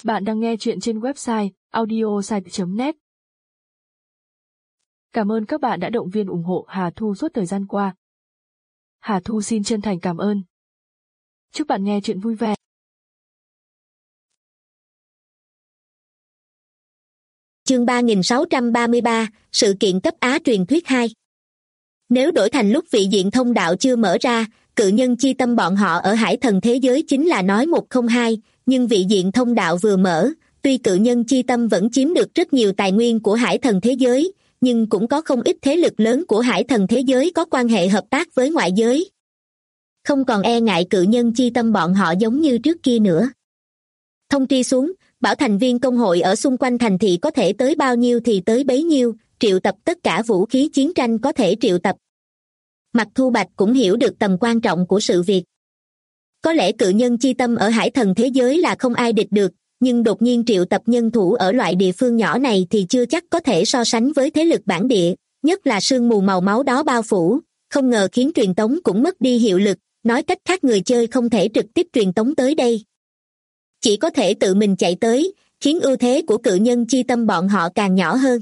Bạn đang nghe chuyện trên website audiosite.net. Cảm ơn các bạn đã động viên ủng hộ Hà Thu suốt thời gian qua. Hà Thu xin chân thành cảm ơn. Chúc bạn nghe chuyện vui vẻ. Chương 3633, sự kiện cấp Á truyền thuyết 2. Nếu đổi thành lúc vị diện thông đạo chưa mở ra, cự nhân chi tâm bọn họ ở hải thần thế giới chính là nói 102, nhưng vị diện thông đạo vừa mở, tuy cự nhân chi tâm vẫn chiếm được rất nhiều tài nguyên của hải thần thế giới, nhưng cũng có không ít thế lực lớn của hải thần thế giới có quan hệ hợp tác với ngoại giới. Không còn e ngại cự nhân chi tâm bọn họ giống như trước kia nữa. Thông tri xuống, bảo thành viên công hội ở xung quanh thành thị có thể tới bao nhiêu thì tới bấy nhiêu, triệu tập tất cả vũ khí chiến tranh có thể triệu tập. Mặc Thu Bạch cũng hiểu được tầm quan trọng của sự việc. Có lẽ cự nhân chi tâm ở hải thần thế giới là không ai địch được, nhưng đột nhiên triệu tập nhân thủ ở loại địa phương nhỏ này thì chưa chắc có thể so sánh với thế lực bản địa, nhất là sương mù màu máu đó bao phủ, không ngờ khiến truyền tống cũng mất đi hiệu lực, nói cách khác người chơi không thể trực tiếp truyền tống tới đây. Chỉ có thể tự mình chạy tới, khiến ưu thế của cự nhân chi tâm bọn họ càng nhỏ hơn.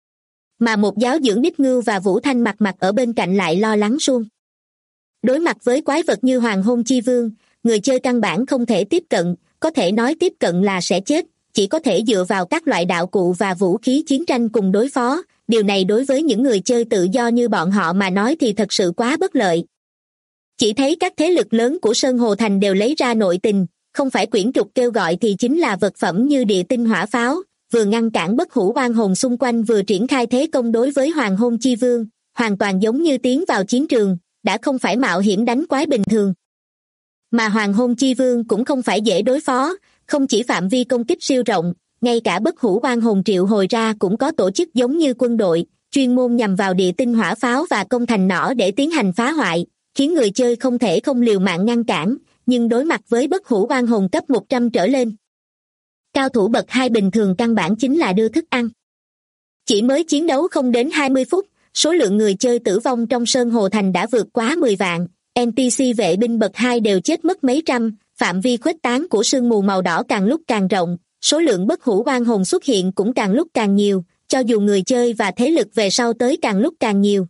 Mà một giáo dưỡng Đích Ngưu và Vũ Thanh mặt ở bên cạnh lại lo lắng suông. Đối mặt với quái vật như Hoàng Hôn Chi Vương, người chơi căn bản không thể tiếp cận, có thể nói tiếp cận là sẽ chết, chỉ có thể dựa vào các loại đạo cụ và vũ khí chiến tranh cùng đối phó, điều này đối với những người chơi tự do như bọn họ mà nói thì thật sự quá bất lợi. Chỉ thấy các thế lực lớn của Sơn Hồ Thành đều lấy ra nội tình, không phải quyển trục kêu gọi thì chính là vật phẩm như địa tinh hỏa pháo, vừa ngăn cản bất hủ oan hồn xung quanh vừa triển khai thế công đối với Hoàng Hôn Chi Vương, hoàn toàn giống như tiến vào chiến trường, đã không phải mạo hiểm đánh quái bình thường. Mà Hoàng Hôn Chi Vương cũng không phải dễ đối phó, không chỉ phạm vi công kích siêu rộng, ngay cả bất hủ oan hồn triệu hồi ra cũng có tổ chức giống như quân đội, chuyên môn nhằm vào địa tinh hỏa pháo và công thành nỏ để tiến hành phá hoại, khiến người chơi không thể không liều mạng ngăn cản, nhưng đối mặt với bất hủ oan hồn cấp 100 trở lên. Cao thủ bậc 2 bình thường căn bản chính là đưa thức ăn. Chỉ mới chiến đấu không đến 20 phút, số lượng người chơi tử vong trong Sơn Hồ Thành đã vượt quá 10 vạn, NPC vệ binh bậc 2 đều chết mất mấy trăm, phạm vi khuếch tán của sương mù màu đỏ càng lúc càng rộng, số lượng bất hủ oan hồn xuất hiện cũng càng lúc càng nhiều, cho dù người chơi và thế lực về sau tới càng lúc càng nhiều.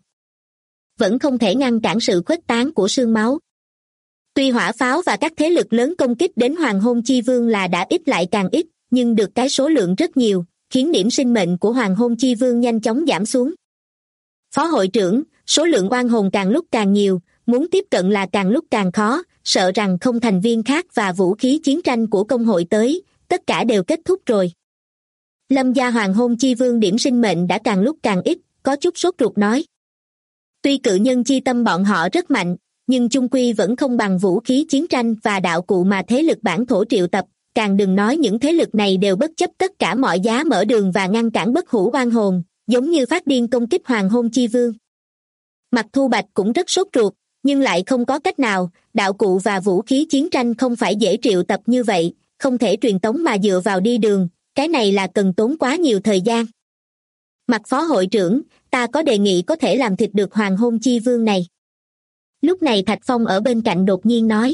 Vẫn không thể ngăn cản sự khuếch tán của sương máu. Tuy hỏa pháo và các thế lực lớn công kích đến Hoàng Hôn Chi Vương là đã ít lại càng ít, nhưng được cái số lượng rất nhiều, khiến điểm sinh mệnh của Hoàng Hôn Chi Vương nhanh chóng giảm xuống. Phó hội trưởng, số lượng oan hồn càng lúc càng nhiều, muốn tiếp cận là càng lúc càng khó, sợ rằng không thành viên khác và vũ khí chiến tranh của công hội tới, tất cả đều kết thúc rồi. Lâm gia Hoàng Hôn Chi Vương điểm sinh mệnh đã càng lúc càng ít, có chút sốt ruột nói. Tuy cự nhân chi tâm bọn họ rất mạnh, nhưng chung quy vẫn không bằng vũ khí chiến tranh và đạo cụ mà thế lực bản thổ triệu tập, càng đừng nói những thế lực này đều bất chấp tất cả mọi giá mở đường và ngăn cản bất hủ oan hồn, giống như phát điên công kích Hoàng Hôn Chi Vương. Mặc Thu Bạch cũng rất sốt ruột, nhưng lại không có cách nào, đạo cụ và vũ khí chiến tranh không phải dễ triệu tập như vậy, không thể truyền tống mà dựa vào đi đường, cái này là cần tốn quá nhiều thời gian. Mặc phó hội trưởng, ta có đề nghị có thể làm thịt được Hoàng Hôn Chi Vương này. Lúc này Thạch Phong ở bên cạnh đột nhiên nói.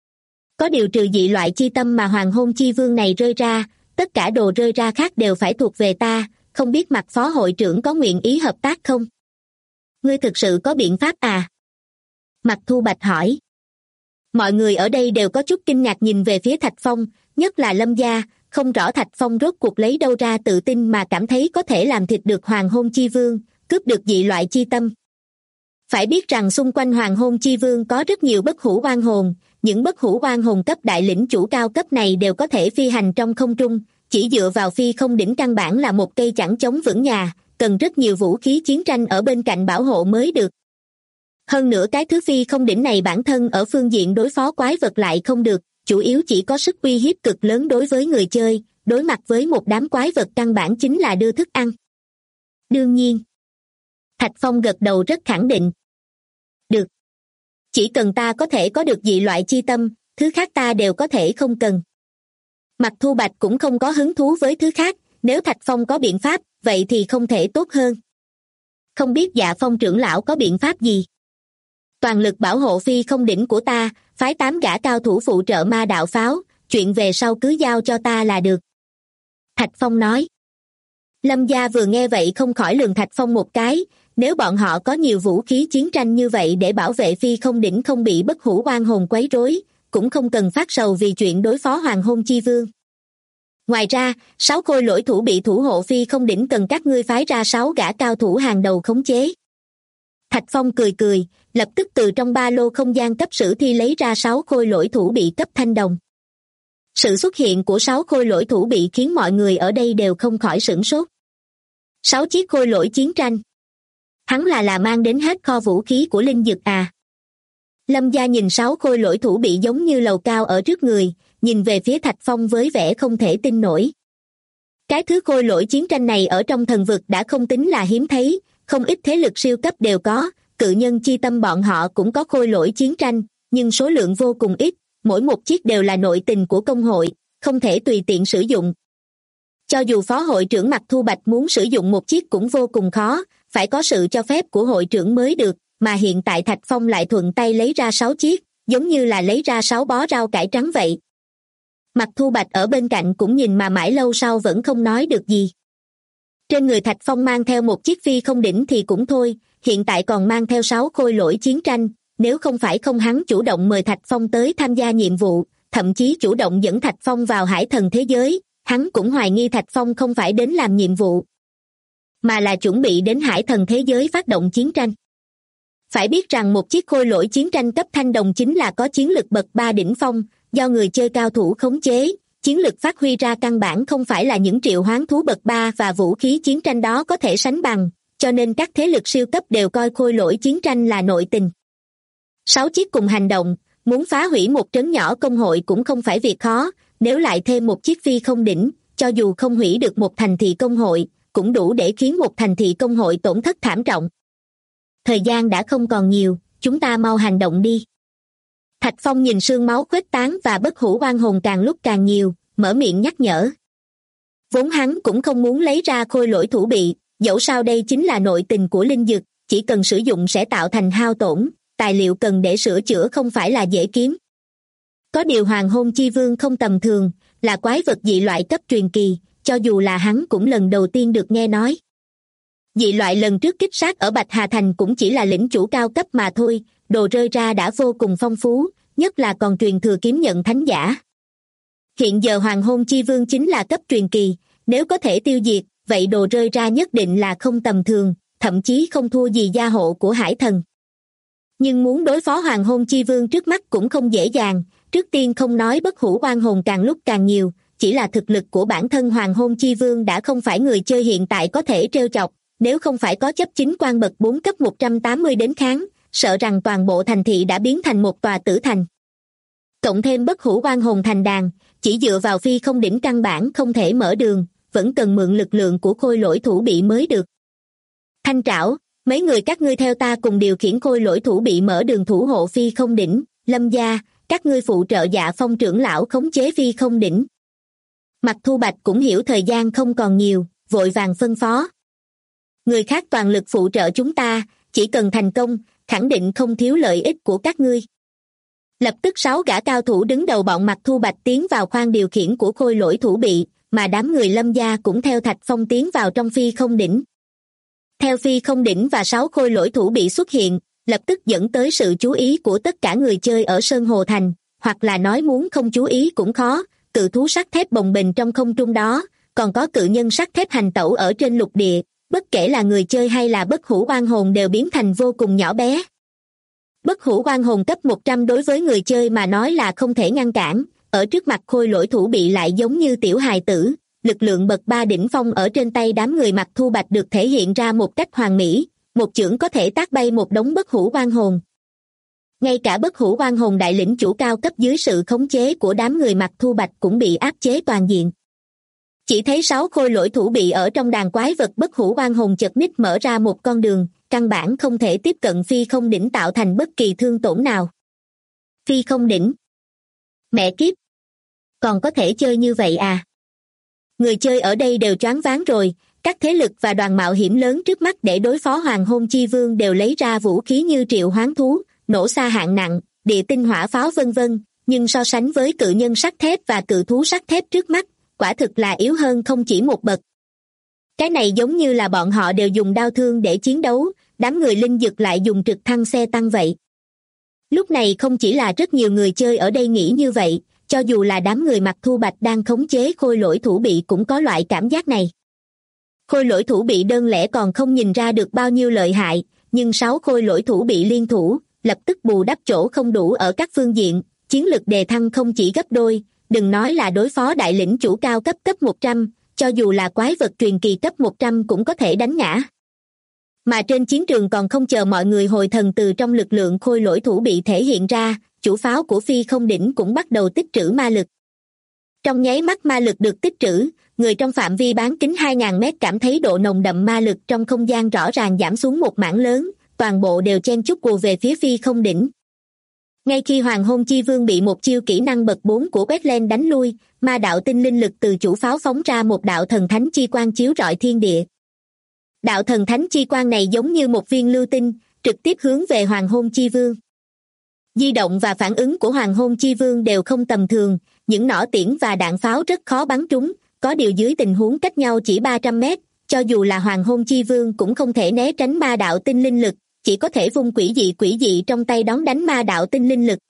Có điều trừ dị loại chi tâm mà Hoàng Hôn Chi Vương này rơi ra, tất cả đồ rơi ra khác đều phải thuộc về ta, không biết Mặc phó hội trưởng có nguyện ý hợp tác không? Ngươi thực sự có biện pháp à? Mặc Thu Bạch hỏi. Mọi người ở đây đều có chút kinh ngạc nhìn về phía Thạch Phong, nhất là Lâm gia, không rõ Thạch Phong rốt cuộc lấy đâu ra tự tin mà cảm thấy có thể làm thịt được Hoàng Hôn Chi Vương, cướp được dị loại chi tâm. Phải biết rằng xung quanh Hoàng Hôn Chi Vương có rất nhiều bất hủ oan hồn, những bất hủ oan hồn cấp đại lĩnh chủ cao cấp này đều có thể phi hành trong không trung, chỉ dựa vào phi không đỉnh căn bản là một cây chẳng chống vững nhà, cần rất nhiều vũ khí chiến tranh ở bên cạnh bảo hộ mới được. Hơn nữa cái thứ phi không đỉnh này bản thân ở phương diện đối phó quái vật lại không được, chủ yếu chỉ có sức uy hiếp cực lớn đối với người chơi, đối mặt với một đám quái vật căn bản chính là đưa thức ăn. Đương nhiên. Thạch Phong gật đầu rất khẳng định. Được. Chỉ cần ta có thể có được dị loại chi tâm, thứ khác ta đều có thể không cần. Mặc Thu Bạch cũng không có hứng thú với thứ khác, nếu Thạch Phong có biện pháp, vậy thì không thể tốt hơn. Không biết Dạ Phong trưởng lão có biện pháp gì? Toàn lực bảo hộ phi không đỉnh của ta, phái 8 gã cao thủ phụ trợ ma đạo pháo, chuyện về sau cứ giao cho ta là được. Thạch Phong nói. Lâm gia vừa nghe vậy không khỏi lườm Thạch Phong một cái, nếu bọn họ có nhiều vũ khí chiến tranh như vậy để bảo vệ phi không đỉnh không bị bất hủ oan hồn quấy rối, cũng không cần phát sầu vì chuyện đối phó hoàng hôn chi vương. Ngoài ra, 6 khôi lỗi thủ bị thủ hộ phi không đỉnh cần các ngươi phái ra 6 gã cao thủ hàng đầu khống chế. Thạch Phong cười cười, lập tức từ trong ba lô không gian cấp sử thi lấy ra 6 khôi lỗi thủ bị cấp thanh đồng. Sự xuất hiện của 6 khôi lỗi thủ bị khiến mọi người ở đây đều không khỏi sửng sốt. 6 chiếc khôi lỗi chiến tranh. Hắn là mang đến hết kho vũ khí của linh dực à. Lâm gia nhìn 6 khôi lỗi thủ bị giống như lầu cao ở trước người, nhìn về phía Thạch Phong với vẻ không thể tin nổi. Cái thứ khôi lỗi chiến tranh này ở trong thần vực đã không tính là hiếm thấy, không ít thế lực siêu cấp đều có, cự nhân chi tâm bọn họ cũng có khôi lỗi chiến tranh, nhưng số lượng vô cùng ít, mỗi một chiếc đều là nội tình của công hội, không thể tùy tiện sử dụng. Cho dù phó hội trưởng Mạc Thu Bạch muốn sử dụng một chiếc cũng vô cùng khó, phải có sự cho phép của hội trưởng mới được, mà hiện tại Thạch Phong lại thuận tay lấy ra 6 chiếc, giống như là lấy ra 6 bó rau cải trắng vậy. Mạc Thu Bạch ở bên cạnh cũng nhìn mà mãi lâu sau vẫn không nói được gì. Trên người Thạch Phong mang theo một chiếc phi không đỉnh thì cũng thôi, hiện tại còn mang theo 6 khôi lỗi chiến tranh, nếu không phải không hắn chủ động mời Thạch Phong tới tham gia nhiệm vụ, thậm chí chủ động dẫn Thạch Phong vào hải thần thế giới, hắn cũng hoài nghi Thạch Phong không phải đến làm nhiệm vụ, mà là chuẩn bị đến hải thần thế giới phát động chiến tranh. Phải biết rằng một chiếc khôi lỗi chiến tranh cấp thanh đồng chính là có chiến lực bậc 3 đỉnh phong, do người chơi cao thủ khống chế, chiến lực phát huy ra căn bản không phải là những triệu hoán thú bậc 3 và vũ khí chiến tranh đó có thể sánh bằng, cho nên các thế lực siêu cấp đều coi khôi lỗi chiến tranh là nội tình. 6 chiếc cùng hành động, muốn phá hủy một trấn nhỏ công hội cũng không phải việc khó, nếu lại thêm một chiếc phi không đỉnh, cho dù không hủy được một thành thị công hội, cũng đủ để khiến một thành thị công hội tổn thất thảm trọng. Thời gian đã không còn nhiều, chúng ta mau hành động đi. Thạch Phong nhìn sương máu khuếch tán và bất hủ oan hồn càng lúc càng nhiều, mở miệng nhắc nhở. Vốn hắn cũng không muốn lấy ra khôi lỗi thủ bị, dẫu sao đây chính là nội tình của linh dược, chỉ cần sử dụng sẽ tạo thành hao tổn, tài liệu cần để sửa chữa không phải là dễ kiếm. Có điều hoàng hôn chi vương không tầm thường, là quái vật dị loại cấp truyền kỳ, cho dù là hắn cũng lần đầu tiên được nghe nói. Dị loại lần trước kích sát ở Bạch Hà Thành cũng chỉ là lĩnh chủ cao cấp mà thôi, đồ rơi ra đã vô cùng phong phú, nhất là còn truyền thừa kiếm nhận thánh giả. Hiện giờ hoàng hôn chi vương chính là cấp truyền kỳ, nếu có thể tiêu diệt, vậy đồ rơi ra nhất định là không tầm thường, thậm chí không thua gì gia hộ của hải thần. Nhưng muốn đối phó hoàng hôn chi vương trước mắt cũng không dễ dàng, trước tiên không nói bất hủ oan hồn càng lúc càng nhiều, chỉ là thực lực của bản thân hoàng hôn chi vương đã không phải người chơi hiện tại có thể trêu chọc, nếu không phải có chấp chính quan bậc 4 cấp 180 đến kháng, sợ rằng toàn bộ thành thị đã biến thành một tòa tử thành. Cộng thêm bất hủ oan hồn thành đàn, chỉ dựa vào phi không đỉnh căn bản không thể mở đường, vẫn cần mượn lực lượng của khôi lỗi thủ bị mới được. Thanh Trảo, mấy người các ngươi theo ta cùng điều khiển khôi lỗi thủ bị mở đường thủ hộ phi không đỉnh, Lâm gia, các ngươi phụ trợ Dạ Phong trưởng lão khống chế phi không đỉnh. Mạc Thu Bạch cũng hiểu thời gian không còn nhiều, vội vàng phân phó. Người khác toàn lực phụ trợ chúng ta, chỉ cần thành công, khẳng định không thiếu lợi ích của các ngươi. Lập tức 6 gã cao thủ đứng đầu bọn Mạc Thu Bạch tiến vào khoang điều khiển của khôi lỗi thủ bị, mà đám người Lâm gia cũng theo Thạch Phong tiến vào trong phi không đỉnh. Theo phi không đỉnh và 6 khôi lỗi thủ bị xuất hiện, lập tức dẫn tới sự chú ý của tất cả người chơi ở Sơn Hồ Thành, hoặc là nói muốn không chú ý cũng khó, cự thú sắt thép bồng bềnh trong không trung đó, còn có cự nhân sắt thép hành tẩu ở trên lục địa, bất kể là người chơi hay là bất hủ oan hồn đều biến thành vô cùng nhỏ bé. Bất hủ oan hồn cấp 100 đối với người chơi mà nói là không thể ngăn cản, ở trước mặt khôi lỗi thủ bị lại giống như tiểu hài tử, lực lượng bậc 3 đỉnh phong ở trên tay đám người Mạc Thu Bạch được thể hiện ra một cách hoàn mỹ, một chưởng có thể tác bay một đống bất hủ oan hồn. Ngay cả bất hủ oan hồn đại lĩnh chủ cao cấp dưới sự khống chế của đám người Mạc Thu Bạch cũng bị áp chế toàn diện. Chỉ thấy 6 khôi lỗi thủ bị ở trong đàn quái vật bất hủ oan hồn chật ních mở ra một con đường, căn bản không thể tiếp cận phi không đỉnh tạo thành bất kỳ thương tổn nào. Phi không đỉnh. Mẹ kiếp. Còn có thể chơi như vậy à? Người chơi ở đây đều choáng váng rồi, các thế lực và đoàn mạo hiểm lớn trước mắt để đối phó hoàng hôn chi vương đều lấy ra vũ khí như triệu hoán thú, nổ xa hạng nặng, địa tinh hỏa pháo vân vân, nhưng so sánh với cự nhân sắt thép và cự thú sắt thép trước mắt, quả thực là yếu hơn không chỉ một bậc. Cái này giống như là bọn họ đều dùng đao thương để chiến đấu, đám người linh dực lại dùng trực thăng xe tăng vậy. Lúc này không chỉ là rất nhiều người chơi ở đây nghĩ như vậy, cho dù là đám người mặc thu bạch đang khống chế khôi lỗi thủ bị cũng có loại cảm giác này. Khôi lỗi thủ bị đơn lẻ còn không nhìn ra được bao nhiêu lợi hại, nhưng 6 khôi lỗi thủ bị liên thủ, lập tức bù đắp chỗ không đủ ở các phương diện, chiến lực đề thăng không chỉ gấp đôi, đừng nói là đối phó đại lĩnh chủ cao cấp 100, cho dù là quái vật truyền kỳ cấp 100 cũng có thể đánh ngã. Mà trên chiến trường còn không chờ mọi người hồi thần, từ trong lực lượng khôi lỗi thủ bị thể hiện ra, chủ pháo của phi không đỉnh cũng bắt đầu tích trữ ma lực. Trong nháy mắt ma lực được tích trữ, người trong phạm vi bán kính 2.000 mét cảm thấy độ nồng đậm ma lực trong không gian rõ ràng giảm xuống một mảng lớn, toàn bộ đều chen chúc ùa về phía phi không đỉnh. Ngay khi Hoàng Hôn Chi Vương bị một chiêu kỹ năng bậc 4 của Wetland đánh lui, ma đạo tinh linh lực từ chủ pháo phóng ra một đạo thần thánh chi quang chiếu rọi thiên địa. Đạo thần thánh chi quang này giống như một viên lưu tinh, trực tiếp hướng về Hoàng Hôn Chi Vương. Di động và phản ứng của Hoàng Hôn Chi Vương đều không tầm thường, những nỏ tiễn và đạn pháo rất khó bắn trúng, có điều dưới tình huống cách nhau chỉ 300 mét, cho dù là Hoàng Hôn Chi Vương cũng không thể né tránh ma đạo tinh linh lực, chỉ có thể vung quỷ dị trong tay đón đánh ma đạo tinh linh lực.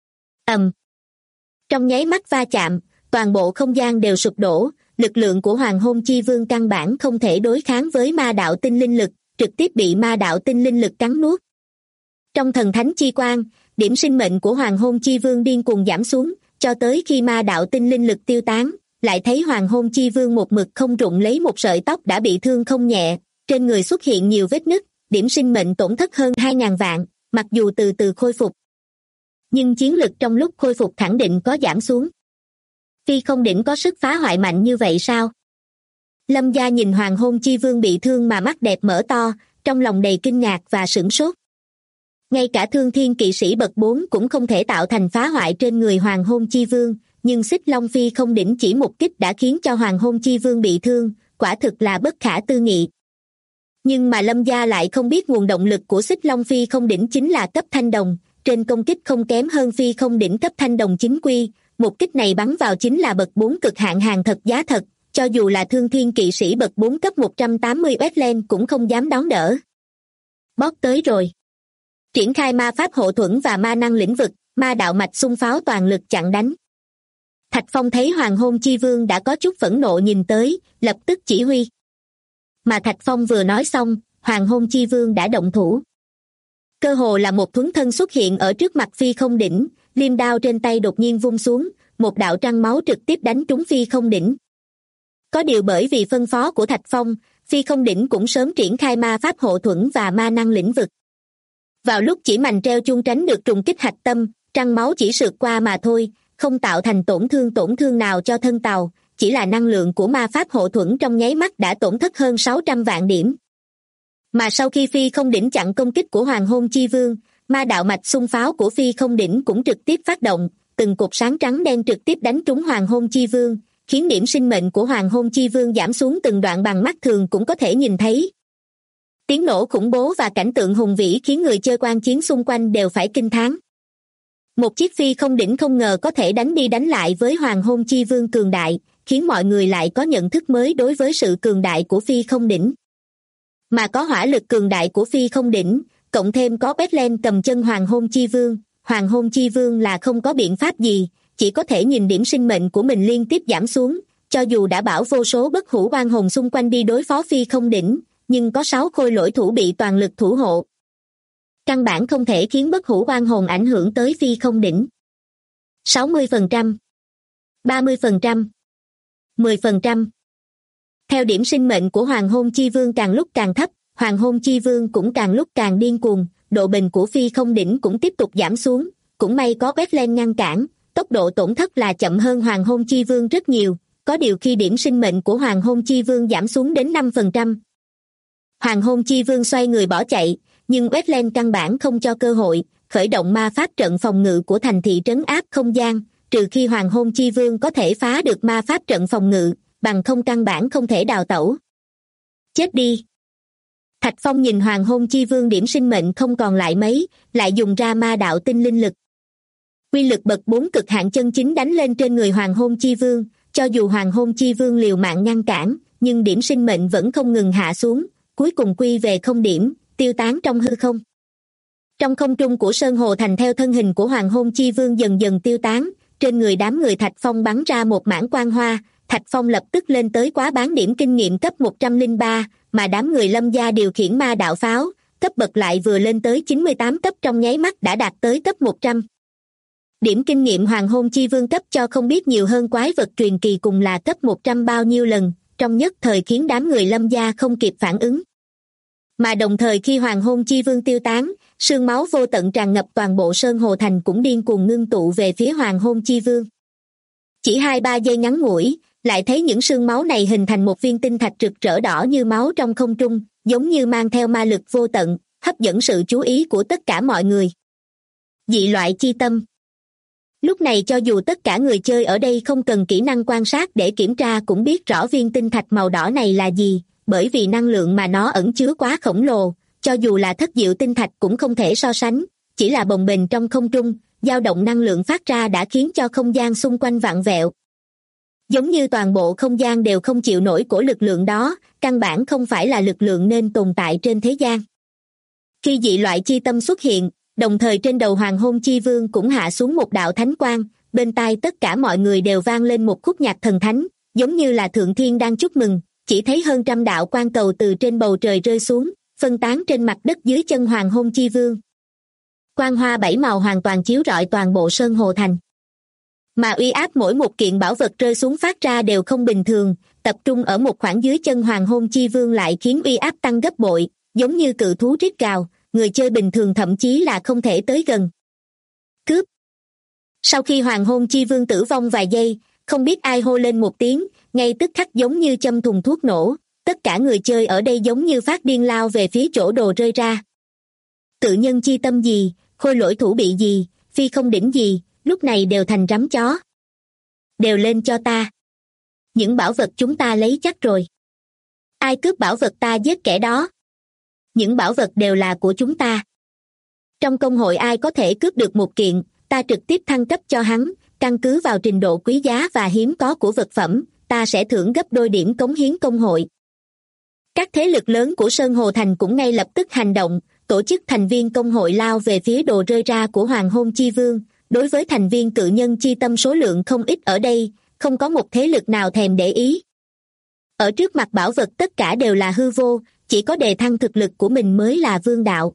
Trong nháy mắt va chạm, toàn bộ không gian đều sụp đổ, lực lượng của Hoàng Hôn Chi Vương căn bản không thể đối kháng với ma đạo tinh linh lực, trực tiếp bị ma đạo tinh linh lực cắn nuốt. Trong thần thánh chi quang, điểm sinh mệnh của Hoàng Hôn Chi Vương điên cuồng giảm xuống, cho tới khi ma đạo tinh linh lực tiêu tán, lại thấy Hoàng Hôn Chi Vương một mực không rụng lấy một sợi tóc đã bị thương không nhẹ, trên người xuất hiện nhiều vết nứt, điểm sinh mệnh tổn thất hơn 2.000 vạn, mặc dù từ từ khôi phục. Nhưng chiến lực trong lúc khôi phục khẳng định có giảm xuống. Phi không đỉnh có sức phá hoại mạnh như vậy sao? Lâm Gia nhìn Hoàng Hôn Chi Vương bị thương mà mắt đẹp mở to, trong lòng đầy kinh ngạc và sửng sốt. Ngay cả thương thiên kỵ sĩ bậc 4 cũng không thể tạo thành phá hoại trên người Hoàng Hôn Chi Vương, nhưng Xích Long Phi không đỉnh chỉ một kích đã khiến cho Hoàng Hôn Chi Vương bị thương, quả thực là bất khả tư nghị. Nhưng mà Lâm Gia lại không biết nguồn động lực của Xích Long Phi không đỉnh chính là cấp thanh đồng, trên công kích không kém hơn Phi không đỉnh cấp thanh đồng chính quy, một kích này bắn vào chính là bậc 4 cực hạn hàng thật giá thật, cho dù là thương thiên kỵ sĩ bậc 4 cấp 180 Wetland cũng không dám đón đỡ. Bóp tới rồi. Triển khai ma pháp hộ thuẫn và ma năng lĩnh vực, ma đạo mạch xung pháo toàn lực chặn đánh. Thạch Phong thấy Hoàng Hôn Chi Vương đã có chút phẫn nộ nhìn tới, lập tức chỉ huy. Mà Thạch Phong vừa nói xong, Hoàng Hôn Chi Vương đã động thủ. Cơ hồ là một thuấn thân xuất hiện ở trước mặt Phi không đỉnh, liêm đao trên tay đột nhiên vung xuống, một đạo trăng máu trực tiếp đánh trúng Phi không đỉnh. Có điều bởi vì phân phó của Thạch Phong, Phi không đỉnh cũng sớm triển khai ma pháp hộ thuẫn và ma năng lĩnh vực. Vào lúc chỉ mành treo chuông tránh được trùng kích hạch tâm, trăng máu chỉ sượt qua mà thôi, không tạo thành tổn thương nào cho thân tàu, chỉ là năng lượng của ma pháp hộ thuẫn trong nháy mắt đã tổn thất hơn 600 vạn điểm. Mà sau khi Phi không đỉnh chặn công kích của Hoàng Hôn Chi Vương, ma đạo mạch xung pháo của Phi không đỉnh cũng trực tiếp phát động, từng cột sáng trắng đen trực tiếp đánh trúng Hoàng Hôn Chi Vương, khiến điểm sinh mệnh của Hoàng Hôn Chi Vương giảm xuống từng đoạn bằng mắt thường cũng có thể nhìn thấy. Tiếng nổ khủng bố và cảnh tượng hùng vĩ khiến người chơi quan chiến xung quanh đều phải kinh thán. Một chiếc Phi không đỉnh không ngờ có thể đánh đi đánh lại với Hoàng Hôn Chi Vương cường đại, khiến mọi người lại có nhận thức mới đối với sự cường đại của Phi không đỉnh. Mà có hỏa lực cường đại của Phi không đỉnh, cộng thêm có Wetland cầm chân Hoàng Hôn Chi Vương là không có biện pháp gì, chỉ có thể nhìn điểm sinh mệnh của mình liên tiếp giảm xuống, cho dù đã bảo vô số bất hủ oan hồn xung quanh đi đối phó Phi không đỉnh, nhưng có 6 khôi lỗi thủ bị toàn lực thủ hộ. Căn bản không thể khiến bất hủ oan hồn ảnh hưởng tới Phi không đỉnh. 60%, 30%, 10%. Theo điểm sinh mệnh của Hoàng Hôn Chi Vương càng lúc càng thấp, Hoàng Hôn Chi Vương cũng càng lúc càng điên cuồng, độ bền của Phi không đỉnh cũng tiếp tục giảm xuống, cũng may có Wetland ngăn cản, tốc độ tổn thất là chậm hơn Hoàng Hôn Chi Vương rất nhiều, có điều khi điểm sinh mệnh của Hoàng Hôn Chi Vương giảm xuống đến 5%. Hoàng Hôn Chi Vương xoay người bỏ chạy, nhưng Wetland căn bản không cho cơ hội, khởi động ma pháp trận phòng ngự của thành thị trấn áp không gian, trừ khi Hoàng Hôn Chi Vương có thể phá được ma pháp trận phòng ngự, bằng không căn bản không thể đào tẩu. Chết đi! Thạch Phong nhìn Hoàng Hôn Chi Vương điểm sinh mệnh không còn lại mấy, lại dùng ra ma đạo tinh linh lực. Quy lực bậc 4 cực hạn chân chính đánh lên trên người Hoàng Hôn Chi Vương, cho dù Hoàng Hôn Chi Vương liều mạng ngăn cản, nhưng điểm sinh mệnh vẫn không ngừng hạ xuống, cuối cùng quy về không điểm, tiêu tán trong hư không. Trong không trung của Sơn Hồ Thành theo thân hình của Hoàng Hôn Chi Vương dần dần tiêu tán, trên người đám người Thạch Phong bắn ra một mảng quang hoa, Thạch Phong lập tức lên tới quá bán điểm kinh nghiệm cấp 103, mà đám người Lâm gia điều khiển ma đạo pháo, cấp bậc lại vừa lên tới 98 cấp trong nháy mắt đã đạt tới cấp 100. Điểm kinh nghiệm Hoàng Hôn Chi Vương cấp cho không biết nhiều hơn quái vật truyền kỳ cùng là cấp 100 bao nhiêu lần, trong nhất thời khiến đám người Lâm gia không kịp phản ứng. Mà đồng thời khi Hoàng Hôn Chi Vương tiêu tán, sương máu vô tận tràn ngập toàn bộ Sơn Hồ Thành cũng điên cuồng ngưng tụ về phía Hoàng Hôn Chi Vương. Chỉ 2-3 giây ngắn ngủi, lại thấy những sương máu này hình thành một viên tinh thạch rực rỡ đỏ như máu trong không trung, giống như mang theo ma lực vô tận, hấp dẫn sự chú ý của tất cả mọi người. Dị loại chi tâm. Lúc này cho dù tất cả người chơi ở đây không cần kỹ năng quan sát để kiểm tra cũng biết rõ viên tinh thạch màu đỏ này là gì, bởi vì năng lượng mà nó ẩn chứa quá khổng lồ, cho dù là thất diệu tinh thạch cũng không thể so sánh, chỉ là bồng bềnh trong không trung, dao động năng lượng phát ra đã khiến cho không gian xung quanh vặn vẹo. Giống như toàn bộ không gian đều không chịu nổi của lực lượng đó, căn bản không phải là lực lượng nên tồn tại trên thế gian. Khi dị loại chi tâm xuất hiện, đồng thời trên đầu Hoàng Hôn Chi Vương cũng hạ xuống một đạo thánh quang, bên tai tất cả mọi người đều vang lên một khúc nhạc thần thánh, giống như là thượng thiên đang chúc mừng, chỉ thấy hơn trăm đạo quang cầu từ trên bầu trời rơi xuống, phân tán trên mặt đất dưới chân Hoàng Hôn Chi Vương. Quang hoa bảy màu hoàn toàn chiếu rọi toàn bộ Sơn Hồ Thành. Mà uy áp mỗi một kiện bảo vật rơi xuống phát ra đều không bình thường, tập trung ở một khoảng dưới chân Hoàng Hôn Chi Vương lại khiến uy áp tăng gấp bội, giống như cự thú rít gào, người chơi bình thường thậm chí là không thể tới gần. Cướp. Sau khi Hoàng Hôn Chi Vương tử vong vài giây, không biết ai hô lên một tiếng, ngay tức khắc giống như châm thùng thuốc nổ, tất cả người chơi ở đây giống như phát điên lao về phía chỗ đồ rơi ra. Cự nhân chi tâm gì, khôi lỗi thủ bị gì, phi không đỉnh gì, lúc này đều thành rắm chó. Đều lên cho ta. Những bảo vật chúng ta lấy chắc rồi. Ai cướp bảo vật ta giết kẻ đó. Những bảo vật đều là của chúng ta. Trong công hội ai có thể cướp được một kiện, ta trực tiếp thăng cấp cho hắn, căn cứ vào trình độ quý giá và hiếm có của vật phẩm, ta sẽ thưởng gấp đôi điểm cống hiến công hội. Các thế lực lớn của Sơn Hồ Thành cũng ngay lập tức hành động, tổ chức thành viên công hội lao về phía đồ rơi ra của Hoàng Hôn Chi Vương. Đối với thành viên cự nhân chi tâm số lượng không ít ở đây, không có một thế lực nào thèm để ý. Ở trước mặt bảo vật tất cả đều là hư vô, chỉ có đề thăng thực lực của mình mới là vương đạo.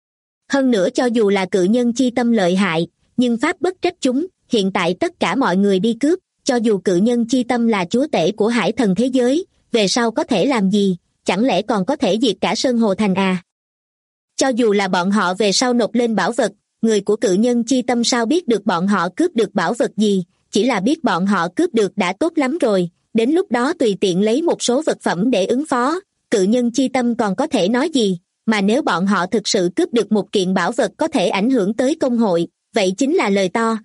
Hơn nữa cho dù là cự nhân chi tâm lợi hại, nhưng pháp bất trách chúng, hiện tại tất cả mọi người đi cướp, cho dù cự nhân chi tâm là chúa tể của hải thần thế giới, về sau có thể làm gì, chẳng lẽ còn có thể diệt cả Sơn Hồ Thành à? Cho dù là bọn họ về sau nộp lên bảo vật, người của cự nhân chi tâm sao biết được bọn họ cướp được bảo vật gì, chỉ là biết bọn họ cướp được đã tốt lắm rồi, đến lúc đó tùy tiện lấy một số vật phẩm để ứng phó, cự nhân chi tâm còn có thể nói gì, mà nếu bọn họ thực sự cướp được một kiện bảo vật có thể ảnh hưởng tới công hội, vậy chính là lời to.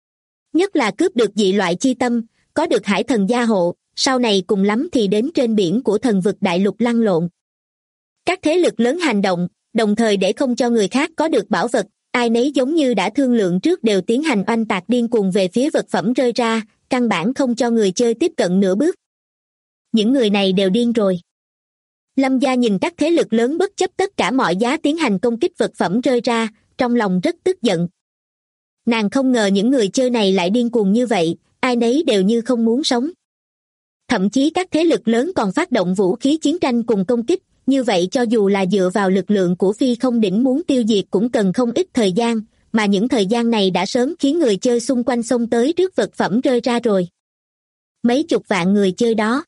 Nhất là cướp được dị loại chi tâm, có được hải thần gia hộ, sau này cùng lắm thì đến trên biển của thần vực đại lục lăn lộn. Các thế lực lớn hành động, đồng thời để không cho người khác có được bảo vật, ai nấy giống như đã thương lượng trước đều tiến hành oanh tạc điên cuồng về phía vật phẩm rơi ra, căn bản không cho người chơi tiếp cận nửa bước. Những người này đều điên rồi. Lâm gia nhìn các thế lực lớn bất chấp tất cả mọi giá tiến hành công kích vật phẩm rơi ra, trong lòng rất tức giận. Nàng không ngờ những người chơi này lại điên cuồng như vậy, ai nấy đều như không muốn sống. Thậm chí các thế lực lớn còn phát động vũ khí chiến tranh cùng công kích, như vậy cho dù là dựa vào lực lượng của phi không đỉnh muốn tiêu diệt cũng cần không ít thời gian, mà những thời gian này đã sớm khiến người chơi xung quanh xông tới trước vật phẩm rơi ra rồi. Mấy chục vạn người chơi đó.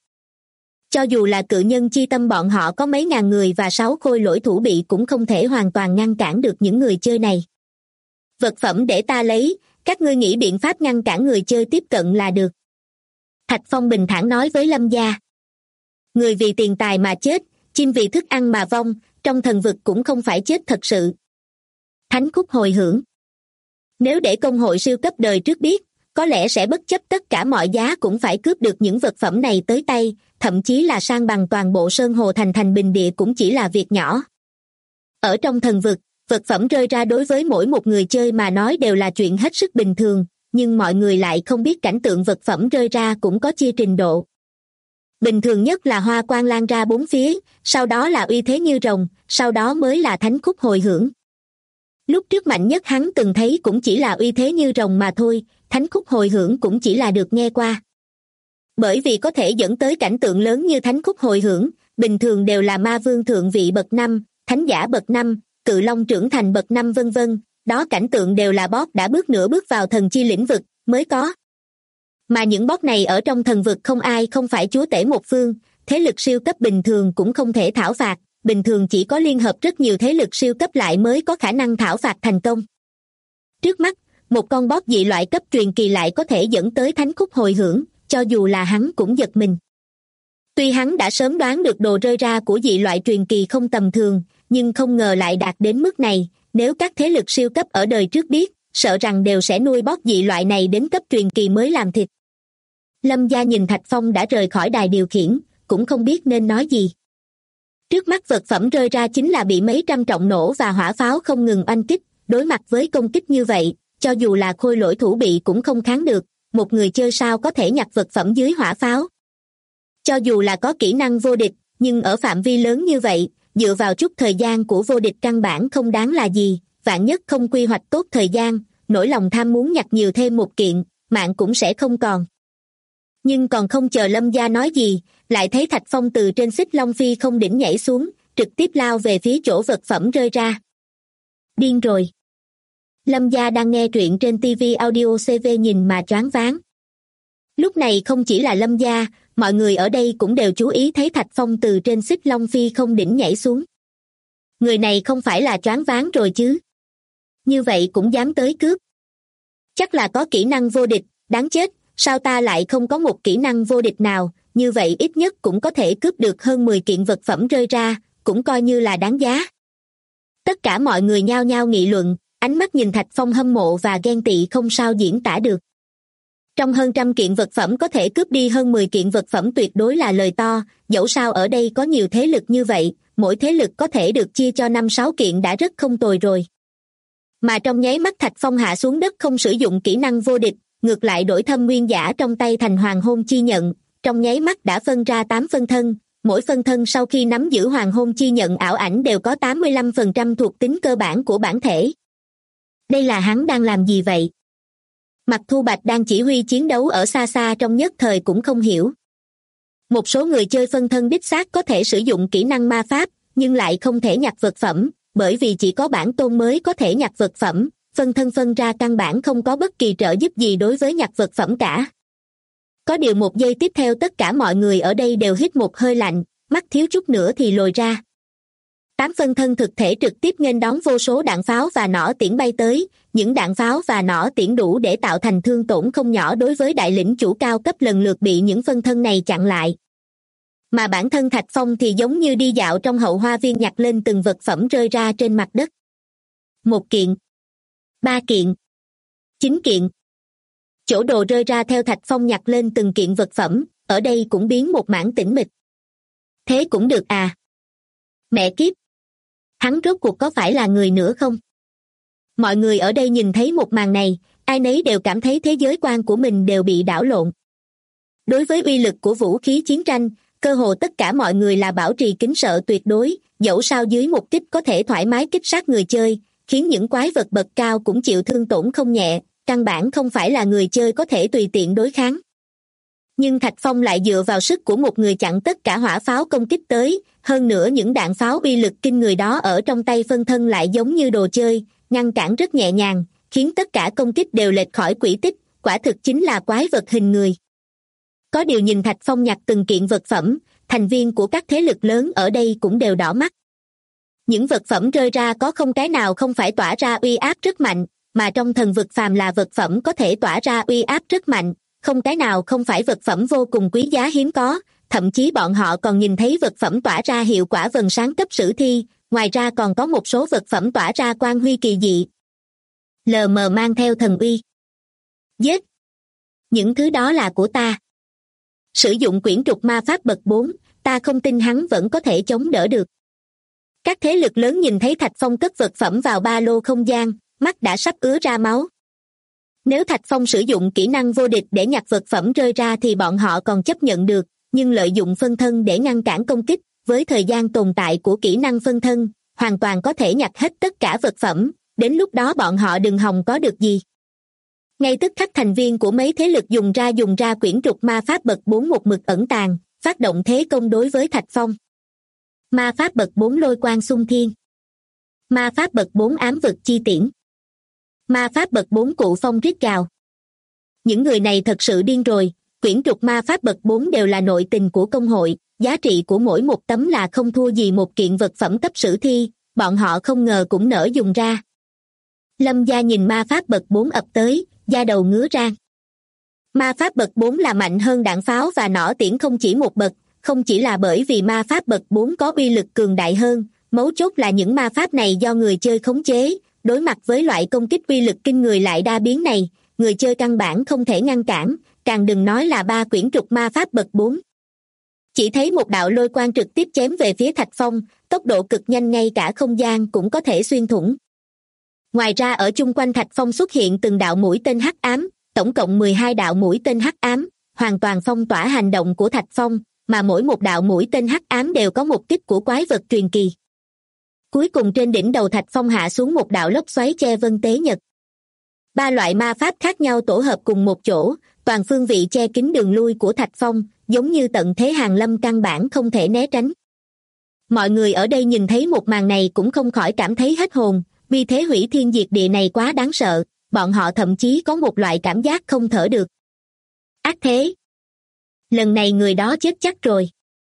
Cho dù là cự nhân chi tâm bọn họ có mấy ngàn người và 6 khôi lỗi thủ bị cũng không thể hoàn toàn ngăn cản được những người chơi này. Vật phẩm để ta lấy, các ngươi nghĩ biện pháp ngăn cản người chơi tiếp cận là được. Thạch Phong bình thản nói với Lâm gia. Người vì tiền tài mà chết, chim vì thức ăn mà vong, trong thần vực cũng không phải chết thật sự. Thánh khúc hồi hưởng. Nếu để công hội siêu cấp đời trước biết, có lẽ sẽ bất chấp tất cả mọi giá cũng phải cướp được những vật phẩm này tới tay, thậm chí là san bằng toàn bộ Sơn Hồ thành thành bình địa cũng chỉ là việc nhỏ. Ở trong thần vực, vật phẩm rơi ra đối với mỗi một người chơi mà nói đều là chuyện hết sức bình thường, nhưng mọi người lại không biết cảnh tượng vật phẩm rơi ra cũng có chia trình độ. Bình thường nhất là hoa quang lan ra bốn phía, sau đó là uy thế như rồng, sau đó mới là thánh khúc hồi hưởng. Lúc trước mạnh nhất hắn từng thấy cũng chỉ là uy thế như rồng mà thôi, thánh khúc hồi hưởng cũng chỉ là được nghe qua. Bởi vì có thể dẫn tới cảnh tượng lớn như thánh khúc hồi hưởng, bình thường đều là ma vương thượng vị bậc 5, thánh giả bậc 5, cự long trưởng thành bậc 5 vân vân, đó cảnh tượng đều là boss đã nửa bước vào thần chi lĩnh vực mới có. Mà những boss này ở trong thần vực không ai không phải chúa tể một phương, thế lực siêu cấp bình thường cũng không thể thảo phạt, bình thường chỉ có liên hợp rất nhiều thế lực siêu cấp lại mới có khả năng thảo phạt thành công. Trước mắt, một con boss dị loại cấp truyền kỳ lại có thể dẫn tới thánh khúc hồi hưởng, cho dù là hắn cũng giật mình. Tuy hắn đã sớm đoán được đồ rơi ra của dị loại truyền kỳ không tầm thường, nhưng không ngờ lại đạt đến mức này, nếu các thế lực siêu cấp ở đời trước biết, sợ rằng đều sẽ nuôi boss dị loại này đến cấp truyền kỳ mới làm thịt. Lâm Gia nhìn Thạch Phong đã rời khỏi đài điều khiển, cũng không biết nên nói gì. Trước mắt vật phẩm rơi ra chính là bị mấy trăm trọng nổ và hỏa pháo không ngừng oanh kích, đối mặt với công kích như vậy, cho dù là khôi lỗi thủ bị cũng không kháng được, một người chơi sao có thể nhặt vật phẩm dưới hỏa pháo. Cho dù là có kỹ năng vô địch, nhưng ở phạm vi lớn như vậy, dựa vào chút thời gian của vô địch căn bản không đáng là gì, vạn nhất không quy hoạch tốt thời gian, nỗi lòng tham muốn nhặt nhiều thêm một kiện, mạng cũng sẽ không còn. Nhưng còn không chờ Lâm Gia nói gì, lại thấy Thạch Phong từ trên xích long phi không đỉnh nhảy xuống, trực tiếp lao về phía chỗ vật phẩm rơi ra. Điên rồi. Lâm Gia đang nghe truyện trên TV Audio CV nhìn mà choáng váng. Lúc này không chỉ là Lâm Gia, mọi người ở đây cũng đều chú ý thấy Thạch Phong từ trên xích long phi không đỉnh nhảy xuống. Người này không phải là choáng váng rồi chứ? Như vậy cũng dám tới cướp. Chắc là có kỹ năng vô địch, đáng chết, sao ta lại không có một kỹ năng vô địch nào, như vậy ít nhất cũng có thể cướp được hơn 10 kiện vật phẩm rơi ra, cũng coi như là đáng giá. Tất cả mọi người nhao nhao nghị luận, ánh mắt nhìn Thạch Phong hâm mộ và ghen tị không sao diễn tả được. Trong hơn 100 kiện vật phẩm có thể cướp đi hơn 10 kiện vật phẩm tuyệt đối là lời to, dẫu sao ở đây có nhiều thế lực như vậy, mỗi thế lực có thể được chia cho 5-6 kiện đã rất không tồi rồi. Mà trong nháy mắt Thạch Phong hạ xuống đất không sử dụng kỹ năng vô địch, ngược lại đổi thâm nguyên giả trong tay thành hoàng hôn chi nhận, trong nháy mắt đã phân ra 8 phân thân, mỗi phân thân sau khi nắm giữ hoàng hôn chi nhận ảo ảnh đều có 85% thuộc tính cơ bản của bản thể. Đây là hắn đang làm gì vậy? Mặc Thu Bạch đang chỉ huy chiến đấu ở xa xa trong nhất thời cũng không hiểu. Một số người chơi phân thân đích xác có thể sử dụng kỹ năng ma pháp, nhưng lại không thể nhặt vật phẩm, bởi vì chỉ có bản tôn mới có thể nhặt vật phẩm, phân thân phân ra căn bản không có bất kỳ trợ giúp gì đối với nhặt vật phẩm cả. Có điều một giây tiếp theo tất cả mọi người ở đây đều hít một hơi lạnh, mắt thiếu chút nữa thì lồi ra. 8 phân thân thực thể trực tiếp nghênh đón vô số đạn pháo và nỏ tiễn bay tới, những đạn pháo và nỏ tiễn đủ để tạo thành thương tổn không nhỏ đối với đại lĩnh chủ cao cấp lần lượt bị những phân thân này chặn lại. Mà bản thân Thạch Phong thì giống như đi dạo trong hậu hoa viên nhặt lên từng vật phẩm rơi ra trên mặt đất. 1 kiện, 3 kiện, 9 kiện. Chỗ đồ rơi ra theo Thạch Phong nhặt lên từng kiện vật phẩm, ở đây cũng biến một mảng tĩnh mịch. Thế cũng được à? Mẹ kiếp! Hắn rốt cuộc có phải là người nữa không? Mọi người ở đây nhìn thấy một màn này, ai nấy đều cảm thấy thế giới quan của mình đều bị đảo lộn. Đối với uy lực của vũ khí chiến tranh, cơ hồ tất cả mọi người là bảo trì kính sợ tuyệt đối, dẫu sao dưới một kích có thể thoải mái kích sát người chơi, khiến những quái vật bậc cao cũng chịu thương tổn không nhẹ, căn bản không phải là người chơi có thể tùy tiện đối kháng. Nhưng Thạch Phong lại dựa vào sức của một người chặn tất cả hỏa pháo công kích tới, hơn nữa những đạn pháo uy lực kinh người đó ở trong tay phân thân lại giống như đồ chơi, ngăn cản rất nhẹ nhàng, khiến tất cả công kích đều lệch khỏi quỹ tích, quả thực chính là quái vật hình người. Có điều nhìn Thạch Phong nhặt từng kiện vật phẩm, thành viên của các thế lực lớn ở đây cũng đều đỏ mắt. Những vật phẩm rơi ra có không cái nào không phải tỏa ra uy áp rất mạnh, mà trong thần vực phàm là vật phẩm có thể tỏa ra uy áp rất mạnh, không cái nào không phải vật phẩm vô cùng quý giá hiếm có, thậm chí bọn họ còn nhìn thấy vật phẩm tỏa ra hiệu quả vầng sáng cấp sử thi, ngoài ra còn có một số vật phẩm tỏa ra quang huy kỳ dị. Lờ mờ mang theo thần uy. Giết! Những thứ đó là của ta. Sử dụng quyển trục ma pháp bậc 4, ta không tin hắn vẫn có thể chống đỡ được. Các thế lực lớn nhìn thấy Thạch Phong cất vật phẩm vào ba lô không gian, mắt đã sắp ứa ra máu. Nếu Thạch Phong sử dụng kỹ năng vô địch để nhặt vật phẩm rơi ra thì bọn họ còn chấp nhận được, nhưng lợi dụng phân thân để ngăn cản công kích, với thời gian tồn tại của kỹ năng phân thân, hoàn toàn có thể nhặt hết tất cả vật phẩm, đến lúc đó bọn họ đừng hòng có được gì. Ngay tức khắc thành viên của mấy thế lực dùng ra quyển trục ma pháp bậc 4 một mực ẩn tàng, phát động thế công đối với Thạch Phong. Ma pháp bậc 4 lôi quang xung thiên. Ma pháp bậc 4 ám vực chi tiễn. Ma pháp bậc 4 cụ phong rít gào. Những người này thật sự điên rồi, quyển trục ma pháp bậc 4 đều là nội tình của công hội, giá trị của mỗi một tấm là không thua gì một kiện vật phẩm cấp sử thi, bọn họ không ngờ cũng nỡ dùng ra. Lâm Gia nhìn ma pháp bậc 4 ập tới, da đầu ngứa rang. Ma pháp bậc 4 là mạnh hơn đạn pháo và nỏ tiễn không chỉ một bậc, không chỉ là bởi vì ma pháp bậc 4 có uy lực cường đại hơn, mấu chốt là những ma pháp này do người chơi khống chế, đối mặt với loại công kích uy lực kinh người lại đa biến này, người chơi căn bản không thể ngăn cản, càng đừng nói là 3 quyển trục ma pháp bậc 4. Chỉ thấy một đạo lôi quang trực tiếp chém về phía Thạch Phong, tốc độ cực nhanh ngay cả không gian cũng có thể xuyên thủng. Ngoài ra ở chung quanh Thạch Phong xuất hiện từng đạo mũi tên hắc ám, tổng cộng 12 đạo mũi tên hắc ám, hoàn toàn phong tỏa hành động của Thạch Phong, mà mỗi một đạo mũi tên hắc ám đều có một kích của quái vật truyền kỳ. Cuối cùng trên đỉnh đầu Thạch Phong hạ xuống một đạo lốc xoáy che vân tế nhật. 3 loại ma pháp khác nhau tổ hợp cùng một chỗ, toàn phương vị che kín đường lui của Thạch Phong, giống như tận thế hàng lâm căn bản không thể né tránh. Mọi người ở đây nhìn thấy một màn này cũng không khỏi cảm thấy hết hồn, vì thế hủy thiên diệt địa này quá đáng sợ, bọn họ thậm chí có một loại cảm giác không thở được. Ác thế! Lần này người đó chết chắc rồi.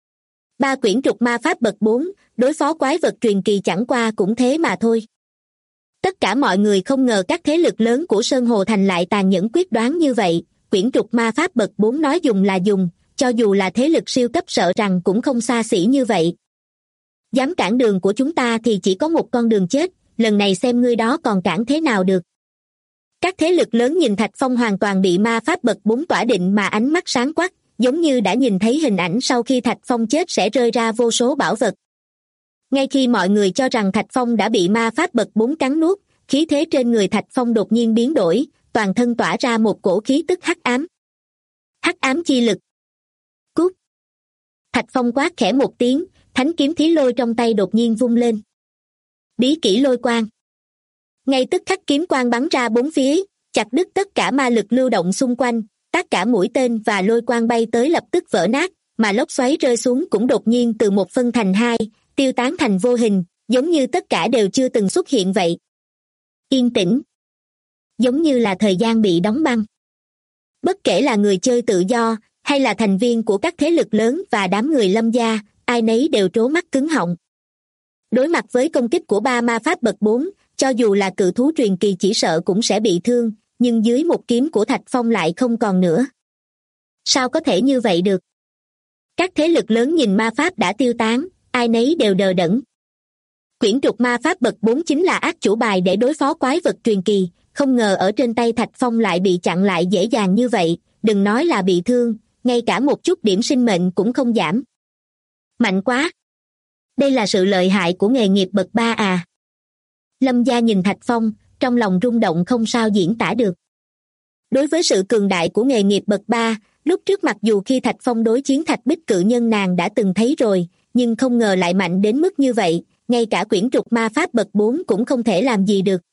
3 quyển trục ma pháp bậc 4, đối phó quái vật truyền kỳ chẳng qua cũng thế mà thôi. Tất cả mọi người không ngờ các thế lực lớn của Sơn Hồ Thành lại tàn nhẫn quyết đoán như vậy, quyển trục ma pháp bậc 4 nói dùng là dùng, cho dù là thế lực siêu cấp sợ rằng cũng không xa xỉ như vậy. Dám cản đường của chúng ta thì chỉ có một con đường chết, lần này xem ngươi đó còn cản thế nào được. Các thế lực lớn nhìn Thạch Phong hoàn toàn bị ma pháp bậc 4 tỏa định mà ánh mắt sáng quắc, giống như đã nhìn thấy hình ảnh sau khi Thạch Phong chết sẽ rơi ra vô số bảo vật. Ngay khi mọi người cho rằng Thạch Phong đã bị ma pháp bậc 4 cắn nuốt, khí thế trên người Thạch Phong đột nhiên biến đổi, toàn thân tỏa ra một cổ khí tức hắc ám. Hắc ám chi lực. Cút! Thạch Phong quát khẽ một tiếng, thánh kiếm thí lôi trong tay đột nhiên vung lên. Bí kỹ lôi quang. Ngay tức khắc kiếm quang bắn ra bốn phía, chặt đứt tất cả ma lực lưu động xung quanh, tất cả mũi tên và lôi quang bay tới lập tức vỡ nát, mà lốc xoáy rơi xuống cũng đột nhiên từ một phân thành hai, tiêu tán thành vô hình, giống như tất cả đều chưa từng xuất hiện vậy. Yên tĩnh. Giống như là thời gian bị đóng băng. Bất kể là người chơi tự do, hay là thành viên của các thế lực lớn và đám người Lâm gia, ai nấy đều trố mắt cứng họng. Đối mặt với công kích của 3 ma pháp bậc 4, cho dù là cự thú truyền kỳ chỉ sợ cũng sẽ bị thương, nhưng dưới một kiếm của Thạch Phong lại không còn nữa. Sao có thể như vậy được? Các thế lực lớn nhìn ma pháp đã tiêu tán, ai nấy đều đờ đẫn. Quyển trục ma pháp bậc 4 chính là ác chủ bài để đối phó quái vật truyền kỳ, không ngờ ở trên tay Thạch Phong lại bị chặn lại dễ dàng như vậy, đừng nói là bị thương, ngay cả một chút điểm sinh mệnh cũng không giảm. Mạnh quá! Đây là sự lợi hại của nghề nghiệp bậc 3 à? Lâm gia nhìn Thạch Phong, trong lòng rung động không sao diễn tả được. Đối với sự cường đại của nghề nghiệp bậc 3, lúc trước mặc dù khi Thạch Phong đối chiến Thạch Bích cự nhân nàng đã từng thấy rồi, nhưng không ngờ lại mạnh đến mức như vậy, ngay cả quyển trục ma pháp bậc 4 cũng không thể làm gì được.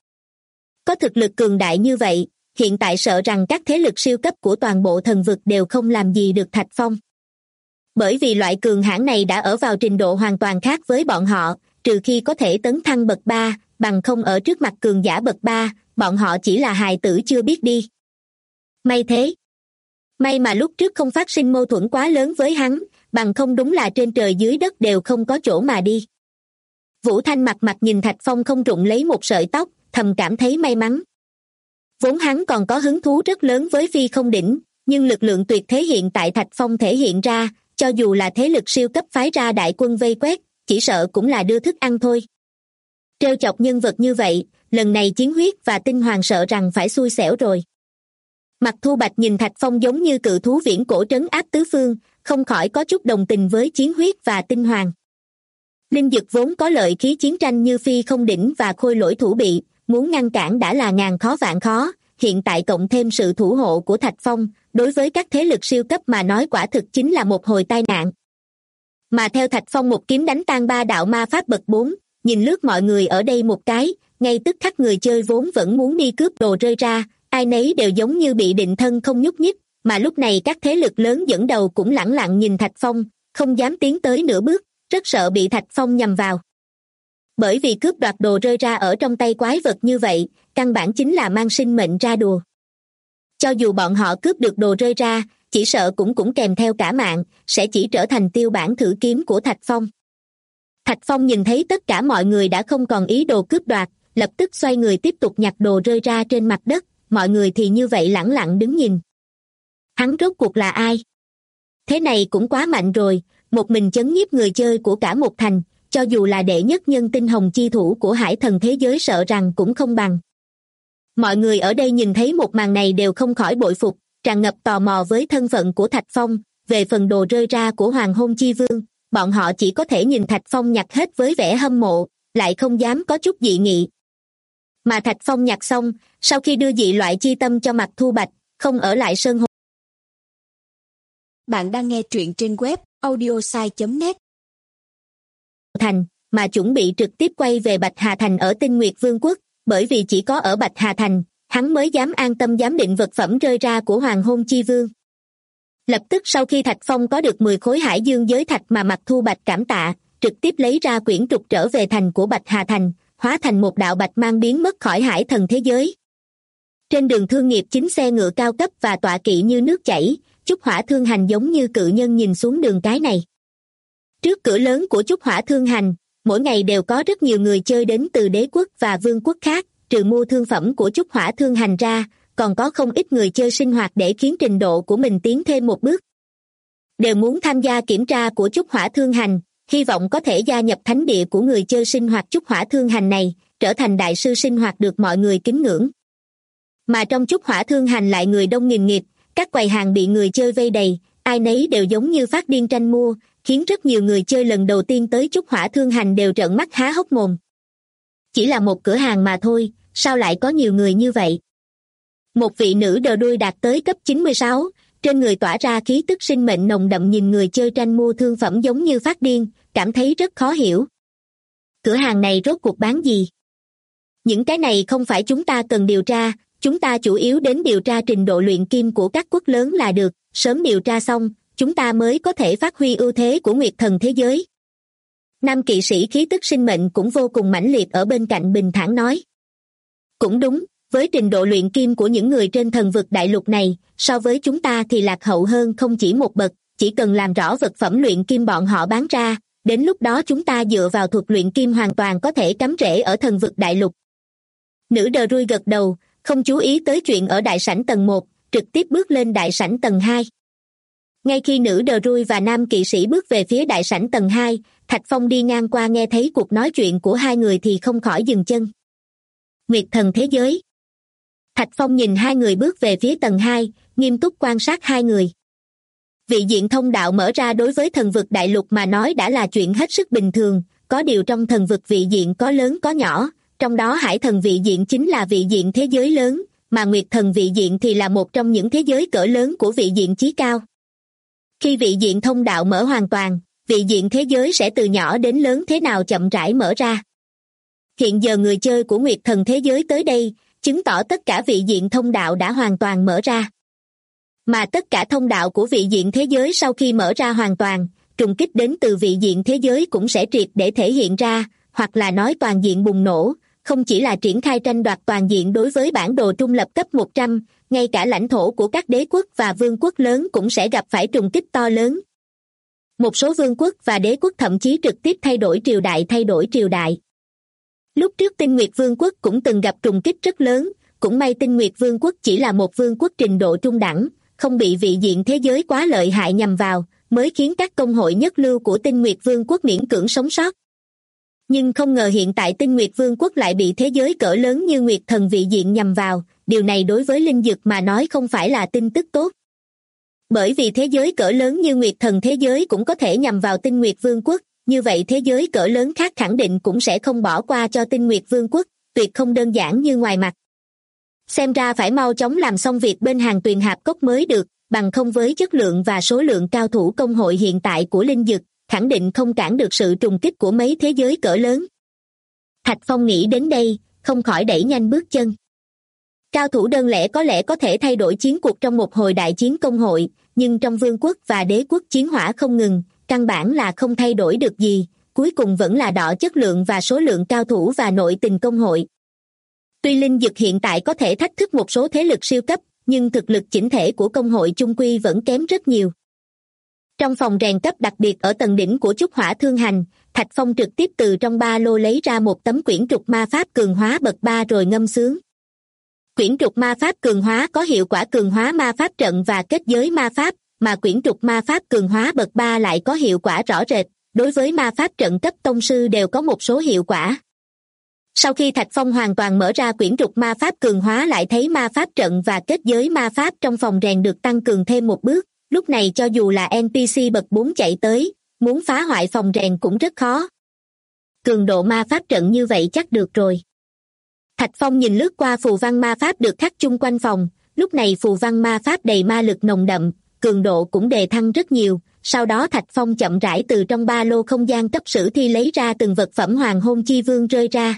Có thực lực cường đại như vậy, hiện tại sợ rằng các thế lực siêu cấp của toàn bộ thần vực đều không làm gì được Thạch Phong. Bởi vì loại cường hãn này đã ở vào trình độ hoàn toàn khác với bọn họ, trừ khi có thể tấn thăng bậc 3, bằng không ở trước mặt cường giả bậc 3, bọn họ chỉ là hài tử chưa biết đi. May thế. May mà lúc trước không phát sinh mâu thuẫn quá lớn với hắn, bằng không đúng là trên trời dưới đất đều không có chỗ mà đi. Vũ Thanh mặt mặt nhìn Thạch Phong không rụng lấy một sợi tóc, thầm cảm thấy may mắn. Vốn hắn còn có hứng thú rất lớn với phi không đỉnh, nhưng lực lượng tuyệt thế hiện tại Thạch Phong thể hiện ra, cho dù là thế lực siêu cấp phái ra đại quân vây quét, chỉ sợ cũng là đưa thức ăn thôi. Trêu chọc nhân vật như vậy, lần này Chiến Huyết và Tinh Hoàng sợ rằng phải xui xẻo rồi. Mặt Thu Bạch nhìn Thạch Phong giống như cự thú viễn cổ trấn áp tứ phương, không khỏi có chút đồng tình với Chiến Huyết và Tinh Hoàng. Linh dực vốn có lợi khí chiến tranh như phi không đỉnh và khôi lỗi thủ bị, muốn ngăn cản đã là ngàn khó vạn khó, hiện tại cộng thêm sự thủ hộ của Thạch Phong, đối với các thế lực siêu cấp mà nói quả thực chính là một hồi tai nạn. Mà theo Thạch Phong một kiếm đánh tan 3 đạo ma pháp bậc 4, nhìn lướt mọi người ở đây một cái, ngay tức khắc người chơi vốn vẫn muốn đi cướp đồ rơi ra, ai nấy đều giống như bị định thân không nhúc nhích, mà lúc này các thế lực lớn dẫn đầu cũng lẳng lặng nhìn Thạch Phong, không dám tiến tới nửa bước, rất sợ bị Thạch Phong nhằm vào. Bởi vì cướp đoạt đồ rơi ra ở trong tay quái vật như vậy, căn bản chính là mang sinh mệnh ra đùa. Cho dù bọn họ cướp được đồ rơi ra, chỉ sợ cũng kèm theo cả mạng, sẽ chỉ trở thành tiêu bản thử kiếm của Thạch Phong. Thạch Phong nhìn thấy tất cả mọi người đã không còn ý đồ cướp đoạt, lập tức xoay người tiếp tục nhặt đồ rơi ra trên mặt đất, mọi người thì như vậy lẳng lặng đứng nhìn. Hắn rốt cuộc là ai? Thế này cũng quá mạnh rồi, một mình chấn nhiếp người chơi của cả một thành, cho dù là đệ nhất nhân tinh hồng chi thủ của hải thần thế giới sợ rằng cũng không bằng. Mọi người ở đây nhìn thấy một màn này đều không khỏi bội phục, tràn ngập tò mò với thân phận của Thạch Phong, về phần đồ rơi ra của Hoàng Hôn Chi Vương, bọn họ chỉ có thể nhìn Thạch Phong nhặt hết với vẻ hâm mộ, lại không dám có chút dị nghị. Mà Thạch Phong nhặt xong, sau khi đưa dị loại chi tâm cho Mạc Thu Bạch, không ở lại sơn hồn. Bạn đang nghe truyện trên web audiosai.net. Thành, mà chuẩn bị trực tiếp quay về Bạch Hà Thành ở Tinh Nguyệt Vương quốc, bởi vì chỉ có ở Bạch Hà Thành, hắn mới dám an tâm giám định vật phẩm rơi ra của Hoàng Hôn Chi Vương. Lập tức sau khi Thạch Phong có được 10 khối hải dương giới thạch mà Mạc Thu Bạch cảm tạ, trực tiếp lấy ra quyển trục trở về thành của Bạch Hà Thành, hóa thành một đạo bạch mang biến mất khỏi hải thần thế giới. Trên đường thương nghiệp chính xe ngựa cao cấp và tọa kỵ như nước chảy, Trúc Hỏa Thương Hành giống như cự nhân nhìn xuống đường cái này. Trước cửa lớn của Trúc Hỏa Thương Hành, mỗi ngày đều có rất nhiều người chơi đến từ đế quốc và vương quốc khác, trừ mua thương phẩm của Trúc Hỏa Thương Hành ra, còn có không ít người chơi sinh hoạt để khiến trình độ của mình tiến thêm một bước. Đều muốn tham gia kiểm tra của Trúc Hỏa Thương Hành, hy vọng có thể gia nhập thánh địa của người chơi sinh hoạt Trúc Hỏa Thương Hành này, trở thành đại sư sinh hoạt được mọi người kính ngưỡng. Mà trong Trúc Hỏa Thương Hành lại người đông nghìn nghịt, các quầy hàng bị người chơi vây đầy, ai nấy đều giống như phát điên tranh mua, khiến rất nhiều người chơi lần đầu tiên tới Trúc Hỏa Thương Hành đều trợn mắt há hốc mồm. Chỉ là một cửa hàng mà thôi, sao lại có nhiều người như vậy? Một vị nữ đờ đuôi đạt tới cấp 96, trên người tỏa ra khí tức sinh mệnh nồng đậm nhìn người chơi tranh mua thương phẩm giống như phát điên, cảm thấy rất khó hiểu. Cửa hàng này rốt cuộc bán gì? Những cái này không phải chúng ta cần điều tra, chúng ta chủ yếu đến điều tra trình độ luyện kim của các quốc lớn là được, sớm điều tra xong, chúng ta mới có thể phát huy ưu thế của Nguyệt Thần thế giới. Nam kỵ sĩ khí tức sinh mệnh cũng vô cùng mãnh liệt ở bên cạnh bình thản nói. Cũng đúng, với trình độ luyện kim của những người trên thần vực đại lục này, so với chúng ta thì lạc hậu hơn không chỉ một bậc, chỉ cần làm rõ vật phẩm luyện kim bọn họ bán ra, đến lúc đó chúng ta dựa vào thuật luyện kim hoàn toàn có thể cắm rễ ở thần vực đại lục. Nữ đờ rui gật đầu, không chú ý tới chuyện ở đại sảnh tầng 1, trực tiếp bước lên đại sảnh tầng 2. Ngay khi nữ đờ rui và nam kỵ sĩ bước về phía đại sảnh tầng 2, Thạch Phong đi ngang qua nghe thấy cuộc nói chuyện của hai người thì không khỏi dừng chân. Nguyệt Thần thế giới. Thạch Phong nhìn hai người bước về phía tầng 2, nghiêm túc quan sát hai người. Vị diện thông đạo mở ra đối với thần vực đại lục mà nói đã là chuyện hết sức bình thường, có điều trong thần vực vị diện có lớn có nhỏ, trong đó hải thần vị diện chính là vị diện thế giới lớn, mà Nguyệt Thần vị diện thì là một trong những thế giới cỡ lớn của vị diện chí cao. Khi vị diện thông đạo mở hoàn toàn, vị diện thế giới sẽ từ nhỏ đến lớn thế nào chậm rãi mở ra. Hiện giờ người chơi của Nguyệt Thần thế giới tới đây, chứng tỏ tất cả vị diện thông đạo đã hoàn toàn mở ra. Mà tất cả thông đạo của vị diện thế giới sau khi mở ra hoàn toàn, trùng kích đến từ vị diện thế giới cũng sẽ triệt để thể hiện ra, hoặc là nói toàn diện bùng nổ, không chỉ là triển khai tranh đoạt toàn diện đối với bản đồ trung lập cấp 100, ngay cả lãnh thổ của các đế quốc và vương quốc lớn cũng sẽ gặp phải trùng kích to lớn. Một số vương quốc và đế quốc thậm chí trực tiếp thay đổi triều đại. Lúc trước Tinh Nguyệt Vương quốc cũng từng gặp trùng kích rất lớn, cũng may Tinh Nguyệt Vương quốc chỉ là một vương quốc trình độ trung đẳng, không bị vị diện thế giới quá lợi hại nhằm vào, mới khiến các công hội nhất lưu của Tinh Nguyệt Vương quốc miễn cưỡng sống sót. Nhưng không ngờ hiện tại Tinh Nguyệt Vương quốc lại bị thế giới cỡ lớn như Nguyệt Thần vị diện nhằm vào, điều này đối với linh dược mà nói không phải là tin tức tốt. Bởi vì thế giới cỡ lớn như Nguyệt Thần thế giới cũng có thể nhằm vào Tinh Nguyệt Vương quốc, như vậy thế giới cỡ lớn khác khẳng định cũng sẽ không bỏ qua cho Tinh Nguyệt Vương quốc, tuyệt không đơn giản như ngoài mặt. Xem ra phải mau chóng làm xong việc bên hàng tuyền hạp cốc mới được, bằng không với chất lượng và số lượng cao thủ công hội hiện tại của linh dực, khẳng định không cản được sự trùng kích của mấy thế giới cỡ lớn. Thạch Phong nghĩ đến đây, không khỏi đẩy nhanh bước chân. Cao thủ đơn lẻ có lẽ có thể thay đổi chiến cuộc trong một hồi đại chiến công hội, nhưng trong vương quốc và đế quốc chiến hỏa không ngừng, căn bản là không thay đổi được gì, cuối cùng vẫn là đọ chất lượng và số lượng cao thủ và nội tình công hội. Tuy linh dực hiện tại có thể thách thức một số thế lực siêu cấp, nhưng thực lực chỉnh thể của công hội chung quy vẫn kém rất nhiều. Trong phòng rèn cấp đặc biệt ở tầng đỉnh của Chúc Hỏa Thương Hành, Thạch Phong trực tiếp từ trong ba lô lấy ra một tấm quyển trục ma pháp cường hóa bậc 3 rồi ngâm sướng. Quyển trục ma pháp cường hóa có hiệu quả cường hóa ma pháp trận và kết giới ma pháp, mà quyển trục ma pháp cường hóa bậc 3 lại có hiệu quả rõ rệt, đối với ma pháp trận cấp tông sư đều có một số hiệu quả. Sau khi Thạch Phong hoàn toàn mở ra quyển trục ma pháp cường hóa lại thấy ma pháp trận và kết giới ma pháp trong phòng rèn được tăng cường thêm một bước, lúc này cho dù là NPC bậc 4 chạy tới, muốn phá hoại phòng rèn cũng rất khó. Cường độ ma pháp trận như vậy chắc được rồi. Thạch Phong nhìn lướt qua phù văn ma pháp được khắc chung quanh phòng, lúc này phù văn ma pháp đầy ma lực nồng đậm, cường độ cũng đề thăng rất nhiều, sau đó Thạch Phong chậm rãi từ trong ba lô không gian cấp sử thi lấy ra từng vật phẩm Hoàng Hôn Chi Vương rơi ra.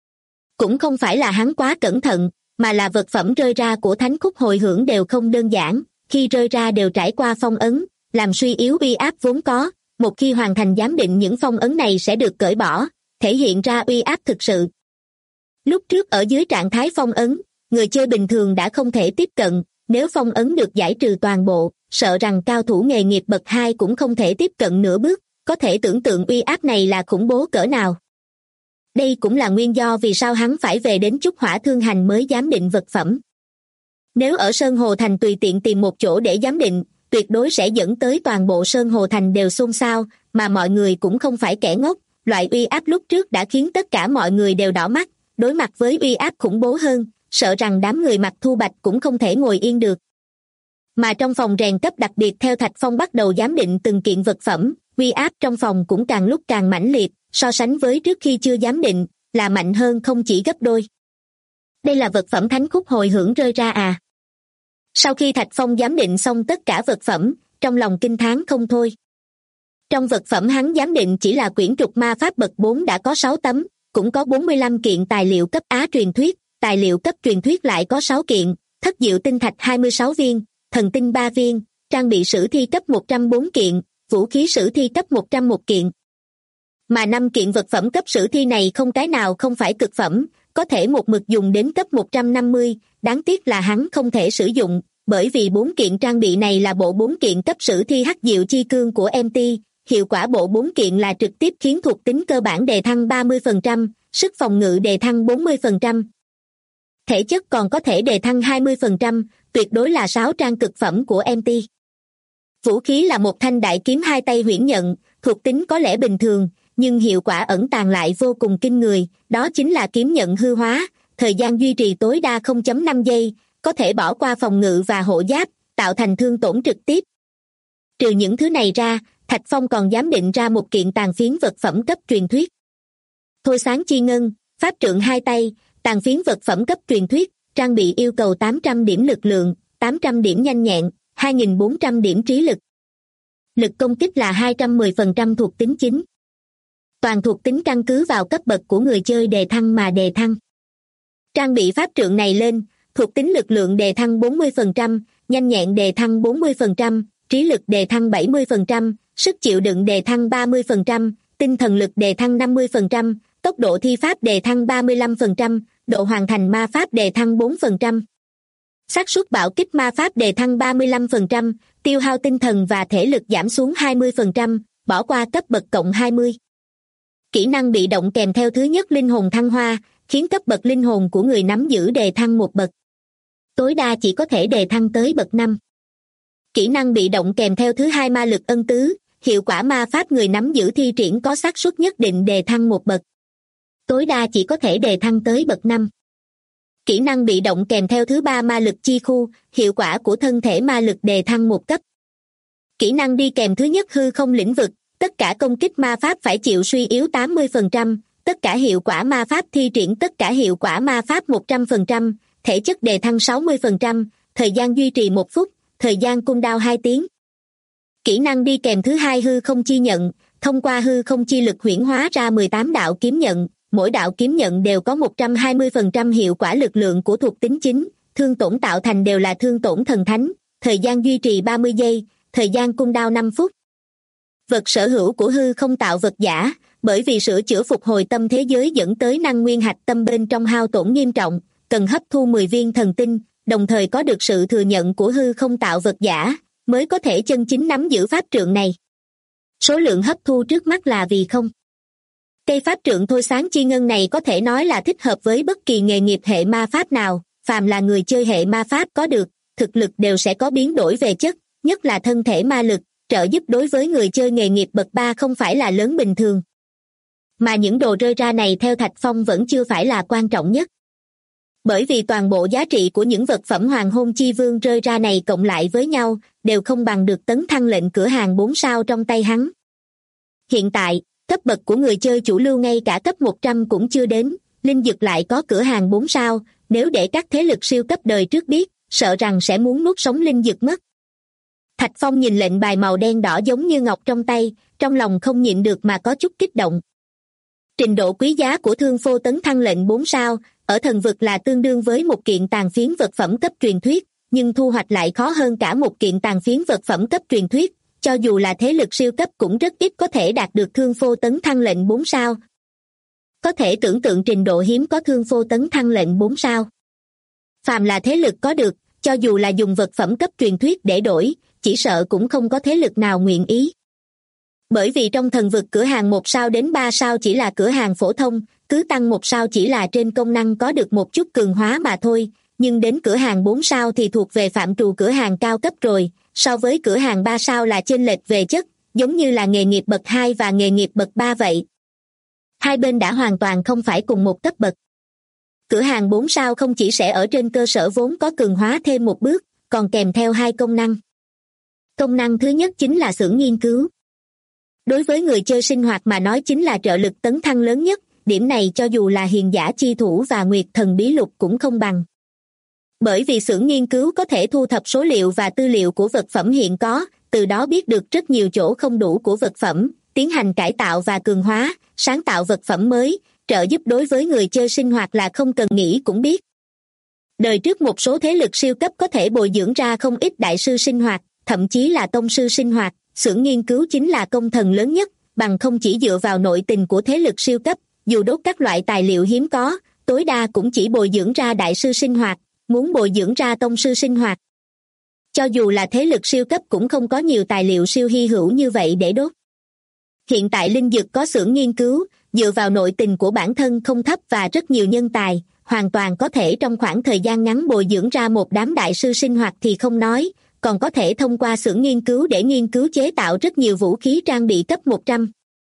Cũng không phải là hắn quá cẩn thận, mà là vật phẩm rơi ra của thánh khúc hồi hưởng đều không đơn giản, khi rơi ra đều trải qua phong ấn, làm suy yếu uy áp vốn có, một khi hoàn thành giám định những phong ấn này sẽ được cởi bỏ, thể hiện ra uy áp thực sự. Lúc trước ở dưới trạng thái phong ấn, người chơi bình thường đã không thể tiếp cận, nếu phong ấn được giải trừ toàn bộ, sợ rằng cao thủ nghề nghiệp bậc 2 cũng không thể tiếp cận nửa bước, có thể tưởng tượng uy áp này là khủng bố cỡ nào. Đây cũng là nguyên do vì sao hắn phải về đến Chúc Hỏa Thương Hành mới giám định vật phẩm. Nếu ở Sơn Hồ Thành tùy tiện tìm một chỗ để giám định, tuyệt đối sẽ dẫn tới toàn bộ Sơn Hồ Thành đều xôn xao, mà mọi người cũng không phải kẻ ngốc, loại uy áp lúc trước đã khiến tất cả mọi người đều đỏ mắt, đối mặt với uy áp khủng bố hơn, sợ rằng đám người mặc thu bạch cũng không thể ngồi yên được. Mà trong phòng rèn cấp đặc biệt theo Thạch Phong bắt đầu giám định từng kiện vật phẩm, uy áp trong phòng cũng càng lúc càng mãnh liệt, so sánh với trước khi chưa giám định, là mạnh hơn không chỉ gấp đôi. Đây là vật phẩm thánh khúc hồi hưởng rơi ra à? Sau khi Thạch Phong giám định xong tất cả vật phẩm, trong lòng kinh thán không thôi. Trong vật phẩm hắn giám định chỉ là quyển trục ma pháp bậc 4 đã có 6 tấm, cũng có 45 kiện tài liệu cấp Á truyền thuyết, tài liệu cấp truyền thuyết lại có 6 kiện, thất diệu tinh thạch 26 viên, thần tinh 3 viên, trang bị sử thi cấp 104 kiện, vũ khí sử thi cấp 101 kiện. Mà 5 kiện vật phẩm cấp sử thi này không cái nào không phải cực phẩm, có thể một mực dùng đến cấp 150, đáng tiếc là hắn không thể sử dụng, bởi vì 4 kiện trang bị này là bộ 4 kiện cấp sử thi hắc diệu chi cương của MT, hiệu quả bộ 4 kiện là trực tiếp khiến thuộc tính cơ bản đề thăng 30%, sức phòng ngự đề thăng 40%. Thể chất còn có thể đề thăng 20%, tuyệt đối là 6 trang cực phẩm của MT. Vũ khí là một thanh đại kiếm hai tay huyễn nhận, thuộc tính có lẽ bình thường, nhưng hiệu quả ẩn tàng lại vô cùng kinh người, đó chính là kiếm nhận hư hóa, thời gian duy trì tối đa 0.5 giây, có thể bỏ qua phòng ngự và hộ giáp, tạo thành thương tổn trực tiếp. Trừ những thứ này ra, Thạch Phong còn giám định ra một kiện tàn phiến vật phẩm cấp truyền thuyết. Thôi sáng chi ngân, pháp trượng hai tay, tàn phiến vật phẩm cấp truyền thuyết, trang bị yêu cầu 800 điểm lực lượng, 800 điểm nhanh nhẹn, 2.400 điểm trí lực. Lực công kích là 210% thuộc tính chính. Toàn thuộc tính căn cứ vào cấp bậc của người chơi đề thăng mà đề thăng. Trang bị pháp trượng này lên, thuộc tính lực lượng đề thăng 40%, nhanh nhẹn đề thăng 40%, trí lực đề thăng 70%, sức chịu đựng đề thăng 30%, tinh thần lực đề thăng 50%, tốc độ thi pháp đề thăng 35%, độ hoàn thành ma pháp đề thăng 4%. Xác suất bạo kích ma pháp đề thăng 35%, tiêu hao tinh thần và thể lực giảm xuống 20%, bỏ qua cấp bậc cộng 20. Kỹ năng bị động kèm theo thứ nhất linh hồn thăng hoa, khiến cấp bậc linh hồn của người nắm giữ đề thăng một bậc. Tối đa chỉ có thể đề thăng tới bậc 5. Kỹ năng bị động kèm theo thứ hai ma lực ân tứ, hiệu quả ma pháp người nắm giữ thi triển có xác suất nhất định đề thăng một bậc. Tối đa chỉ có thể đề thăng tới bậc 5. Kỹ năng bị động kèm theo thứ ba ma lực chi khu, hiệu quả của thân thể ma lực đề thăng một cấp. Kỹ năng đi kèm thứ nhất hư không lĩnh vực, tất cả công kích ma pháp phải chịu suy yếu 80%, tất cả hiệu quả ma pháp thi triển tất cả hiệu quả ma pháp 100%, thể chất đề thăng 60%, thời gian duy trì 1 phút, thời gian cooldown 2 tiếng. Kỹ năng đi kèm thứ hai hư không chi nhận, thông qua hư không chi lực huyễn hóa ra 18 đạo kiếm nhận, mỗi đạo kiếm nhận đều có 120% hiệu quả lực lượng của thuộc tính chính, thương tổn tạo thành đều là thương tổn thần thánh, thời gian duy trì 30 giây, thời gian cooldown 5 phút. Vật sở hữu của hư không tạo vật giả, bởi vì sửa chữa phục hồi tâm thế giới dẫn tới năng nguyên hạch tâm bên trong hao tổn nghiêm trọng, cần hấp thu 10 viên thần tinh, đồng thời có được sự thừa nhận của hư không tạo vật giả, mới có thể chân chính nắm giữ pháp trượng này. Số lượng hấp thu trước mắt là vì không. Cây pháp trượng thôi sáng chi ngân này có thể nói là thích hợp với bất kỳ nghề nghiệp hệ ma pháp nào, phàm là người chơi hệ ma pháp có được, thực lực đều sẽ có biến đổi về chất, nhất là thân thể ma lực, trợ giúp đối với người chơi nghề nghiệp bậc 3 không phải là lớn bình thường. Mà những đồ rơi ra này theo Thạch Phong vẫn chưa phải là quan trọng nhất. Bởi vì toàn bộ giá trị của những vật phẩm hoàng hôn chi vương rơi ra này cộng lại với nhau, đều không bằng được tấn thăng lệnh cửa hàng 4 sao trong tay hắn. Hiện tại, cấp bậc của người chơi chủ lưu ngay cả cấp 100 cũng chưa đến, linh dực lại có cửa hàng 4 sao, nếu để các thế lực siêu cấp đời trước biết, sợ rằng sẽ muốn nuốt sống linh dực mất. Thạch Phong nhìn lệnh bài màu đen đỏ giống như ngọc trong tay, trong lòng không nhịn được mà có chút kích động. Trình độ quý giá của thương phô tấn thăng lệnh 4 sao, ở thần vực là tương đương với một kiện tàn phiến vật phẩm cấp truyền thuyết, nhưng thu hoạch lại khó hơn cả một kiện tàn phiến vật phẩm cấp truyền thuyết, cho dù là thế lực siêu cấp cũng rất ít có thể đạt được thương phô tấn thăng lệnh 4 sao. Có thể tưởng tượng trình độ hiếm có thương phô tấn thăng lệnh 4 sao. Phàm là thế lực có được, cho dù là dùng vật phẩm cấp truyền thuyết để đổi, chỉ sợ cũng không có thế lực nào nguyện ý. Bởi vì trong thần vực cửa hàng 1 sao đến 3 sao chỉ là cửa hàng phổ thông, cứ tăng 1 sao chỉ là trên công năng có được một chút cường hóa mà thôi, nhưng đến cửa hàng 4 sao thì thuộc về phạm trù cửa hàng cao cấp rồi, so với cửa hàng 3 sao là chênh lệch về chất, giống như là nghề nghiệp bậc 2 và nghề nghiệp bậc 3 vậy. Hai bên đã hoàn toàn không phải cùng một cấp bậc. Cửa hàng 4 sao không chỉ sẽ ở trên cơ sở vốn có cường hóa thêm một bước, còn kèm theo 2 công năng. Công năng thứ nhất chính là xưởng nghiên cứu. Đối với người chơi sinh hoạt mà nói chính là trợ lực tấn thăng lớn nhất, điểm này cho dù là hiền giả chi thủ và nguyệt thần bí lục cũng không bằng. Bởi vì xưởng nghiên cứu có thể thu thập số liệu và tư liệu của vật phẩm hiện có, từ đó biết được rất nhiều chỗ không đủ của vật phẩm, tiến hành cải tạo và cường hóa, sáng tạo vật phẩm mới, trợ giúp đối với người chơi sinh hoạt là không cần nghĩ cũng biết. Đời trước một số thế lực siêu cấp có thể bồi dưỡng ra không ít đại sư sinh hoạt, thậm chí là tông sư sinh hoạt, xưởng nghiên cứu chính là công thần lớn nhất, bằng không chỉ dựa vào nội tình của thế lực siêu cấp, dù đốt các loại tài liệu hiếm có, tối đa cũng chỉ bồi dưỡng ra đại sư sinh hoạt, muốn bồi dưỡng ra tông sư sinh hoạt. Cho dù là thế lực siêu cấp cũng không có nhiều tài liệu siêu hy hữu như vậy để đốt. Hiện tại linh dực có xưởng nghiên cứu, dựa vào nội tình của bản thân không thấp và rất nhiều nhân tài, hoàn toàn có thể trong khoảng thời gian ngắn bồi dưỡng ra một đám đại sư sinh hoạt thì không nói, còn có thể thông qua xưởng nghiên cứu để nghiên cứu chế tạo rất nhiều vũ khí trang bị cấp 100.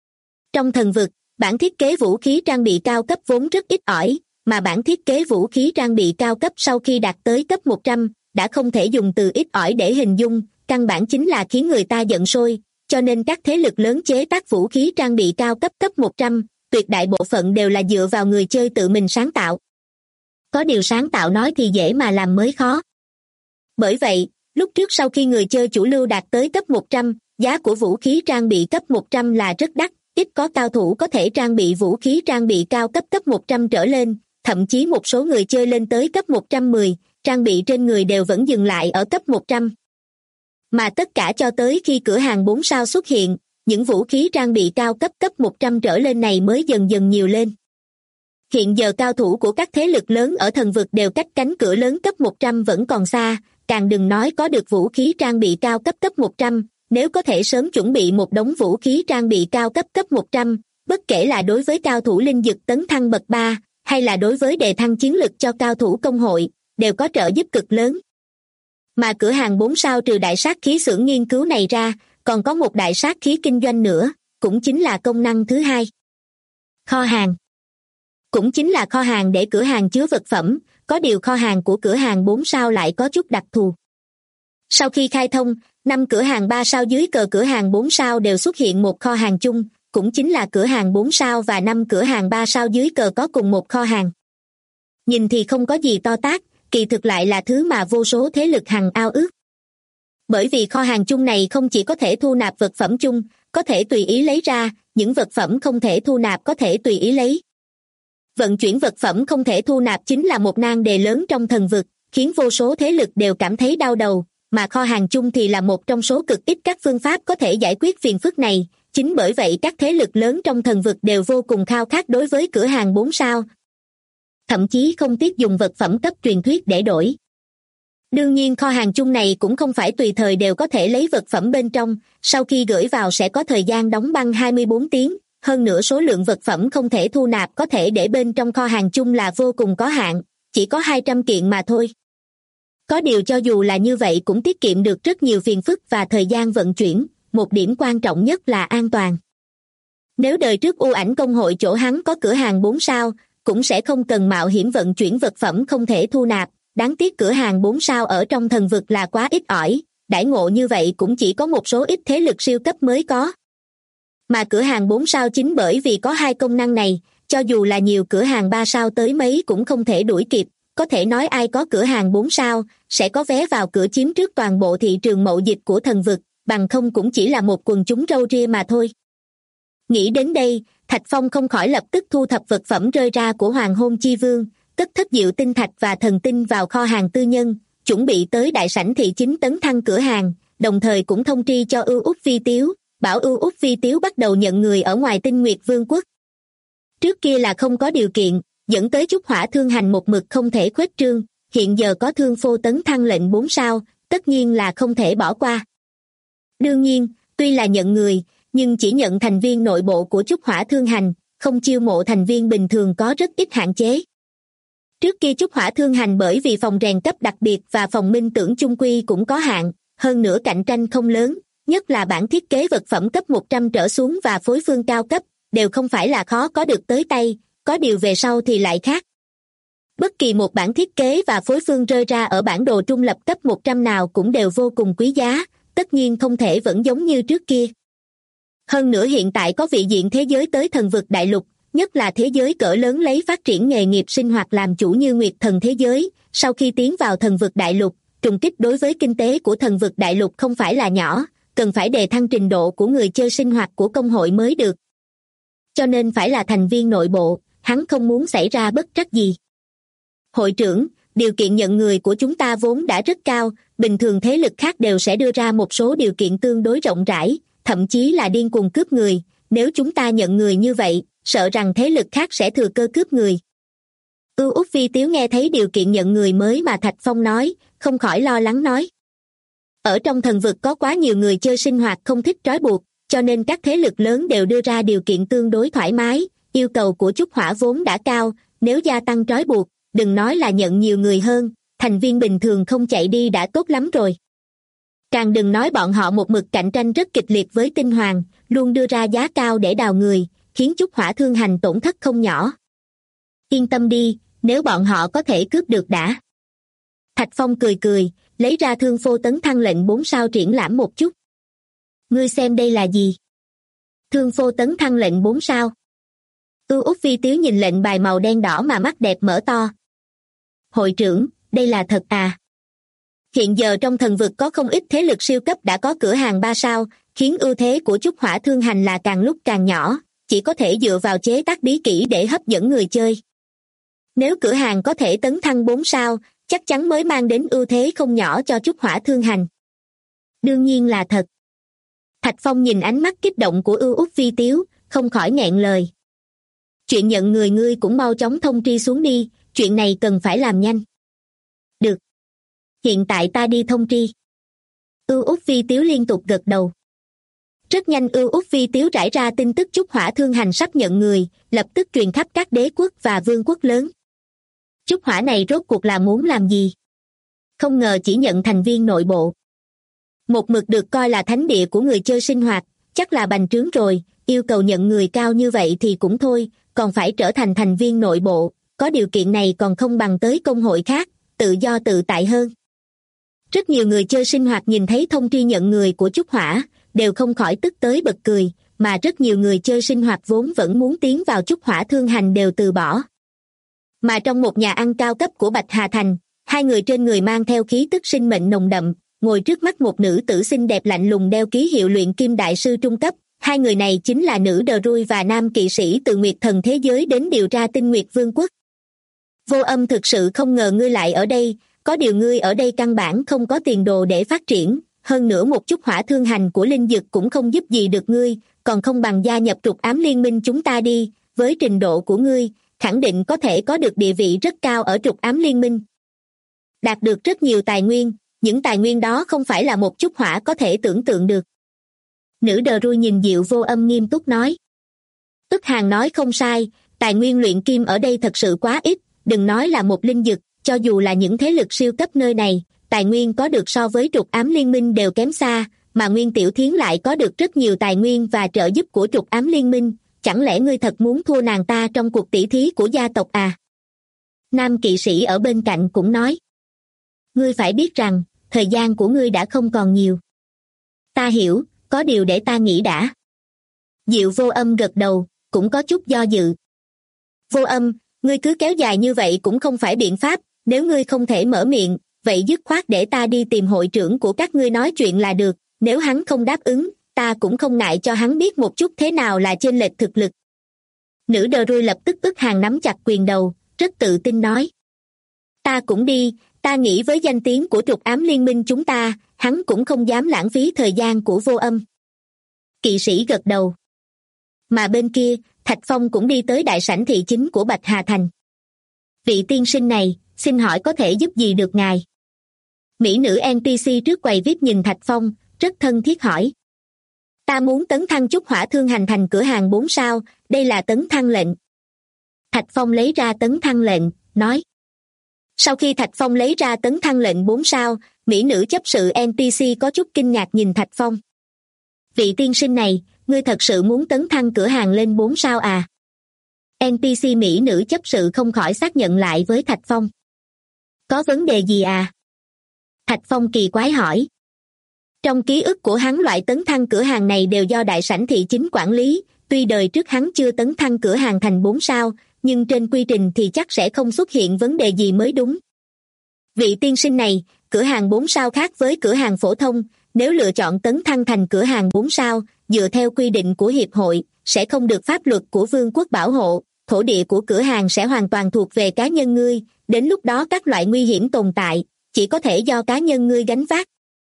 Trong thần vực, bản thiết kế vũ khí trang bị cao cấp vốn rất ít ỏi, mà bản thiết kế vũ khí trang bị cao cấp sau khi đạt tới cấp 100, đã không thể dùng từ ít ỏi để hình dung, căn bản chính là khiến người ta giận sôi, cho nên các thế lực lớn chế tác vũ khí trang bị cao cấp cấp 100, tuyệt đại bộ phận đều là dựa vào người chơi tự mình sáng tạo. Có điều sáng tạo nói thì dễ mà làm mới khó. Bởi vậy, lúc trước sau khi người chơi chủ lưu đạt tới cấp 100, giá của vũ khí trang bị cấp 100 là rất đắt, ít có cao thủ có thể trang bị vũ khí trang bị cao cấp cấp 100 trở lên, thậm chí một số người chơi lên tới cấp 110, trang bị trên người đều vẫn dừng lại ở cấp 100. Mà tất cả cho tới khi cửa hàng 4 sao xuất hiện, những vũ khí trang bị cao cấp cấp 100 trở lên này mới dần dần nhiều lên. Hiện giờ cao thủ của các thế lực lớn ở thần vực đều cách cánh cửa lớn cấp 100 vẫn còn xa, càng đừng nói có được vũ khí trang bị cao cấp cấp 100, nếu có thể sớm chuẩn bị một đống vũ khí trang bị cao cấp cấp 100, bất kể là đối với cao thủ linh dực tấn thăng bậc 3, hay là đối với đề thăng chiến lực cho cao thủ công hội, đều có trợ giúp cực lớn. Mà cửa hàng 4 sao trừ đại sát khí xưởng nghiên cứu này ra, còn có một đại sát khí kinh doanh nữa, cũng chính là công năng thứ hai. Kho hàng. Cũng chính là kho hàng để cửa hàng chứa vật phẩm, có điều kho hàng của cửa hàng 4 sao lại có chút đặc thù. Sau khi khai thông, 5 cửa hàng 3 sao dưới cờ cửa hàng 4 sao đều xuất hiện một kho hàng chung, cũng chính là cửa hàng 4 sao và 5 cửa hàng 3 sao dưới cờ có cùng một kho hàng. Nhìn thì không có gì to tát, kỳ thực lại là thứ mà vô số thế lực hằng ao ước. Bởi vì kho hàng chung này không chỉ có thể thu nạp vật phẩm chung, có thể tùy ý lấy ra, những vật phẩm không thể thu nạp có thể tùy ý lấy. Vận chuyển vật phẩm không thể thu nạp chính là một nan đề lớn trong thần vực, khiến vô số thế lực đều cảm thấy đau đầu, mà kho hàng chung thì là một trong số cực ít các phương pháp có thể giải quyết phiền phức này. Chính bởi vậy các thế lực lớn trong thần vực đều vô cùng khao khát đối với cửa hàng 4 sao. Thậm chí không tiếc dùng vật phẩm cấp truyền thuyết để đổi. Đương nhiên kho hàng chung này cũng không phải tùy thời đều có thể lấy vật phẩm bên trong, sau khi gửi vào sẽ có thời gian đóng băng 24 tiếng, hơn nữa số lượng vật phẩm không thể thu nạp có thể để bên trong kho hàng chung là vô cùng có hạn, chỉ có 200 kiện mà thôi. Có điều cho dù là như vậy cũng tiết kiệm được rất nhiều phiền phức và thời gian vận chuyển, một điểm quan trọng nhất là an toàn. Nếu đời trước U Ảnh công hội chỗ hắn có cửa hàng 4 sao, cũng sẽ không cần mạo hiểm vận chuyển vật phẩm không thể thu nạp, đáng tiếc cửa hàng 4 sao ở trong thần vực là quá ít ỏi, đãi ngộ như vậy cũng chỉ có một số ít thế lực siêu cấp mới có. Mà cửa hàng 4 sao chính bởi vì có hai công năng này, cho dù là nhiều cửa hàng 3 sao tới mấy cũng không thể đuổi kịp, có thể nói ai có cửa hàng 4 sao, sẽ có vé vào cửa chiếm trước toàn bộ thị trường mậu dịch của thần vực, bằng không cũng chỉ là một quần chúng râu ria mà thôi. Nghĩ đến đây, Thạch Phong không khỏi lập tức thu thập vật phẩm rơi ra của Hoàng Hôn Chi Vương, cất thất diệu tinh thạch và thần tinh vào kho hàng tư nhân, chuẩn bị tới đại sảnh thị chính tấn thăng cửa hàng, đồng thời cũng thông tri cho Ưu Úc Phi Tiếu, bảo Ưu Úc Phi Tiếu bắt đầu nhận người ở ngoài Tinh Nguyệt Vương quốc. Trước kia là không có điều kiện, dẫn tới Trúc Hỏa Thương Hành một mực không thể khuếch trương, hiện giờ có Thương Phô tấn thăng lệnh 4 sao, tất nhiên là không thể bỏ qua. Đương nhiên, tuy là nhận người, nhưng chỉ nhận thành viên nội bộ của Trúc Hỏa Thương Hành, không chiêu mộ thành viên bình thường có rất ít hạn chế. Trước kia Trúc Hỏa Thương Hành bởi vì phòng rèn cấp đặc biệt và phòng minh tưởng chung quy cũng có hạn, hơn nữa cạnh tranh không lớn, nhất là bản thiết kế vật phẩm cấp 100 trở xuống và phối phương cao cấp, đều không phải là khó có được tới tay, có điều về sau thì lại khác. Bất kỳ một bản thiết kế và phối phương rơi ra ở bản đồ trung lập cấp 100 nào cũng đều vô cùng quý giá, tất nhiên không thể vẫn giống như trước kia. Hơn nữa hiện tại có vị diện thế giới tới thần vực đại lục, nhất là thế giới cỡ lớn lấy phát triển nghề nghiệp sinh hoạt làm chủ như Nguyệt Thần thế giới, sau khi tiến vào thần vực đại lục, trùng kích đối với kinh tế của thần vực đại lục không phải là nhỏ, cần phải đề thăng trình độ của người chơi sinh hoạt của công hội mới được. Cho nên phải là thành viên nội bộ, hắn không muốn xảy ra bất trắc gì. Hội trưởng, điều kiện nhận người của chúng ta vốn đã rất cao, bình thường thế lực khác đều sẽ đưa ra một số điều kiện tương đối rộng rãi, thậm chí là điên cuồng cướp người, nếu chúng ta nhận người như vậy, sợ rằng thế lực khác sẽ thừa cơ cướp người. Ưu Úc Phi Tiếu nghe thấy điều kiện nhận người mới mà Thạch Phong nói, không khỏi lo lắng nói. Ở trong thần vực có quá nhiều người chơi sinh hoạt không thích trói buộc, cho nên các thế lực lớn đều đưa ra điều kiện tương đối thoải mái, yêu cầu của Trúc Hỏa vốn đã cao, nếu gia tăng trói buộc, đừng nói là nhận nhiều người hơn, thành viên bình thường không chạy đi đã tốt lắm rồi. Càng đừng nói bọn họ một mực cạnh tranh rất kịch liệt với Tinh Hoàng, luôn đưa ra giá cao để đào người, khiến Trúc Hỏa Thương Hành tổn thất không nhỏ. Yên tâm đi, nếu bọn họ có thể cướp được đã. Thạch Phong cười cười, lấy ra Thương Phô tấn thăng lệnh 4 sao triển lãm một chút. Ngươi xem đây là gì? Thương Phô tấn thăng lệnh 4 sao. Ưu Úc Phi Tiếu nhìn lệnh bài màu đen đỏ mà mắt đẹp mở to. Hội trưởng, đây là thật à? Hiện giờ trong thần vực có không ít thế lực siêu cấp đã có cửa hàng 3 sao, khiến ưu thế của Trúc Hỏa Thương Hành là càng lúc càng nhỏ, chỉ có thể dựa vào chế tác bí kỹ để hấp dẫn người chơi. Nếu cửa hàng có thể tấn thăng 4 sao, chắc chắn mới mang đến ưu thế không nhỏ cho Trúc Hỏa Thương Hành. Đương nhiên là thật. Thạch Phong nhìn ánh mắt kích động của Ưu Úc Phi Tiếu, không khỏi nghẹn lời. Chuyện nhận người ngươi cũng mau chóng thông tri xuống đi, chuyện này cần phải làm nhanh. Được. Hiện tại ta đi thông tri. Ưu Úc Phi Tiếu liên tục gật đầu. Rất nhanh Ưu Úc Phi Tiếu rải ra tin tức Trúc Hỏa Thương Hành sắp nhận người, lập tức truyền khắp các đế quốc và vương quốc lớn. Trúc Hỏa này rốt cuộc là muốn làm gì? Không ngờ chỉ nhận thành viên nội bộ. Một mực được coi là thánh địa của người chơi sinh hoạt, chắc là bành trướng rồi, yêu cầu nhận người cao như vậy thì cũng thôi, còn phải trở thành thành viên nội bộ, có điều kiện này còn không bằng tới công hội khác, tự do tự tại hơn. Rất nhiều người chơi sinh hoạt nhìn thấy thông tri nhận người của Trúc Hỏa, đều không khỏi tức tới bật cười, mà rất nhiều người chơi sinh hoạt vốn vẫn muốn tiến vào Trúc Hỏa Thương Hành đều từ bỏ. Mà trong một nhà ăn cao cấp của Bạch Hà Thành, hai người trên người mang theo khí tức sinh mệnh nồng đậm, ngồi trước mắt một nữ tử xinh đẹp lạnh lùng đeo ký hiệu luyện kim đại sư trung cấp. Hai người này chính là nữ Drui và nam kỵ sĩ từ Nguyệt Thần thế giới đến điều tra Tinh Nguyệt Vương quốc. Vô Âm, thực sự không ngờ ngươi lại ở đây, có điều ngươi ở đây căn bản không có tiền đồ để phát triển, hơn nữa một chút hỏa thương hành của linh dực cũng không giúp gì được ngươi, còn không bằng gia nhập trục ám liên minh chúng ta đi, với trình độ của ngươi, khẳng định có thể có được địa vị rất cao ở trục ám liên minh. Đạt được rất nhiều tài nguyên, những tài nguyên đó không phải là một chút hỏa có thể tưởng tượng được. Nữ Drui nhìn Diệu Vô Âm nghiêm túc nói. Ức Hàng nói không sai, tài nguyên luyện kim ở đây thật sự quá ít, đừng nói là một linh dực, cho dù là những thế lực siêu cấp nơi này, tài nguyên có được so với trục ám liên minh đều kém xa, mà Nguyên Tiểu Thiến lại có được rất nhiều tài nguyên và trợ giúp của trục ám liên minh, chẳng lẽ ngươi thật muốn thua nàng ta trong cuộc tỷ thí của gia tộc à? Nam kỵ sĩ ở bên cạnh cũng nói. Ngươi phải biết rằng, thời gian của ngươi đã không còn nhiều. Ta hiểu, có điều để ta nghĩ đã. Diệu Vô Âm gật đầu, cũng có chút do dự. Vô Âm, ngươi cứ kéo dài như vậy cũng không phải biện pháp, nếu ngươi không thể mở miệng, vậy dứt khoát để ta đi tìm hội trưởng của các ngươi nói chuyện là được, nếu hắn không đáp ứng, ta cũng không ngại cho hắn biết một chút thế nào là chênh lệch thực lực. Nữ Drui lập tức Ức Hàng nắm chặt quyền đầu, rất tự tin nói. Ta cũng đi, ta nghĩ với danh tiếng của trục ám liên minh chúng ta, hắn cũng không dám lãng phí thời gian của Vô Âm. Kỵ sĩ gật đầu. Mà bên kia, Thạch Phong cũng đi tới đại sảnh thị chính của Bạch Hà Thành. Vị tiên sinh này, xin hỏi có thể giúp gì được ngài? Mỹ nữ NPC trước quầy VIP nhìn Thạch Phong, rất thân thiết hỏi. Ta muốn tấn thăng chút hỏa thương hành thành cửa hàng 4 sao, đây là tấn thăng lệnh. Thạch Phong lấy ra tấn thăng lệnh, nói. Sau khi Thạch Phong lấy ra tấn thăng lệnh 4 sao, mỹ nữ chấp sự NPC có chút kinh ngạc nhìn Thạch Phong. Vị tiên sinh này, ngươi thật sự muốn tấn thăng cửa hàng lên 4 sao à? NPC mỹ nữ chấp sự không khỏi xác nhận lại với Thạch Phong. Có vấn đề gì à? Thạch Phong kỳ quái hỏi. Trong ký ức của hắn loại tấn thăng cửa hàng này đều do đại sảnh thị chính quản lý, tuy đời trước hắn chưa tấn thăng cửa hàng thành 4 sao, nhưng trên quy trình thì chắc sẽ không xuất hiện vấn đề gì mới đúng. Vị tiên sinh này, cửa hàng 4 sao khác với cửa hàng phổ thông, nếu lựa chọn tấn thăng thành cửa hàng 4 sao, dựa theo quy định của hiệp hội, sẽ không được pháp luật của vương quốc bảo hộ, thổ địa của cửa hàng sẽ hoàn toàn thuộc về cá nhân ngươi, đến lúc đó các loại nguy hiểm tồn tại, chỉ có thể do cá nhân ngươi gánh vác.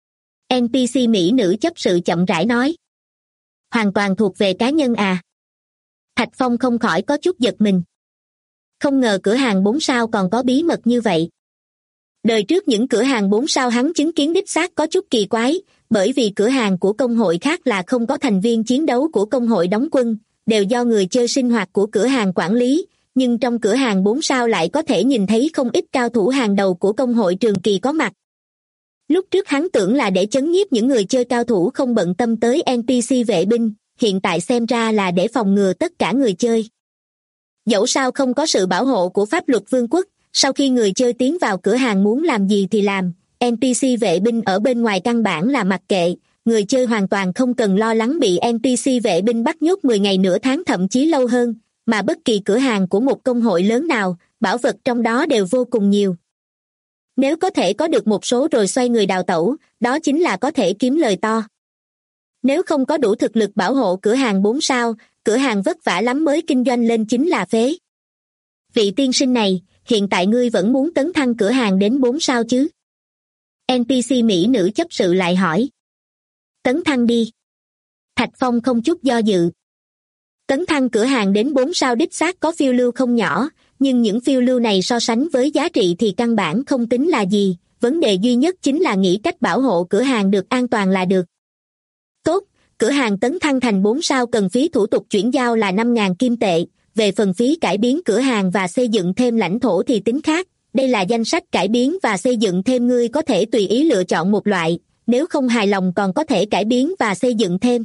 NPC mỹ nữ chấp sự chậm rãi nói. Hoàn toàn thuộc về cá nhân à? Thạch Phong không khỏi có chút giật mình. Không ngờ cửa hàng 4 sao còn có bí mật như vậy. Đời trước những cửa hàng 4 sao hắn chứng kiến đích xác có chút kỳ quái, bởi vì cửa hàng của công hội khác là không có thành viên chiến đấu của công hội đóng quân, đều do người chơi sinh hoạt của cửa hàng quản lý, nhưng trong cửa hàng 4 sao lại có thể nhìn thấy không ít cao thủ hàng đầu của công hội Trường Kỳ có mặt. Lúc trước hắn tưởng là để chấn nhiếp những người chơi cao thủ không bận tâm tới NPC vệ binh, hiện tại xem ra là để phòng ngừa tất cả người chơi. Dẫu sao không có sự bảo hộ của pháp luật vương quốc, sau khi người chơi tiến vào cửa hàng muốn làm gì thì làm, NPC vệ binh ở bên ngoài căn bản là mặc kệ, người chơi hoàn toàn không cần lo lắng bị NPC vệ binh bắt nhốt 10 ngày nửa tháng thậm chí lâu hơn, mà bất kỳ cửa hàng của một công hội lớn nào, bảo vật trong đó đều vô cùng nhiều. Nếu có thể có được một số rồi xoay người đào tẩu, đó chính là có thể kiếm lời to. Nếu không có đủ thực lực bảo hộ cửa hàng 4 sao, cửa hàng vất vả lắm mới kinh doanh lên chính là phế. Vị tiên sinh này, hiện tại ngươi vẫn muốn tấn thăng cửa hàng đến 4 sao chứ? NPC mỹ nữ chấp sự lại hỏi. Tấn thăng đi. Thạch Phong không chút do dự. Tấn thăng cửa hàng đến 4 sao đích xác có phiêu lưu không nhỏ, nhưng những phiêu lưu này so sánh với giá trị thì căn bản không tính là gì, vấn đề duy nhất chính là nghĩ cách bảo hộ cửa hàng được an toàn là được. Tốt, cửa hàng tấn thăng thành 4 sao cần phí thủ tục chuyển giao là 5.000 kim tệ, về phần phí cải biến cửa hàng và xây dựng thêm lãnh thổ thì tính khác, đây là danh sách cải biến và xây dựng thêm, ngươi có thể tùy ý lựa chọn một loại, nếu không hài lòng còn có thể cải biến và xây dựng thêm.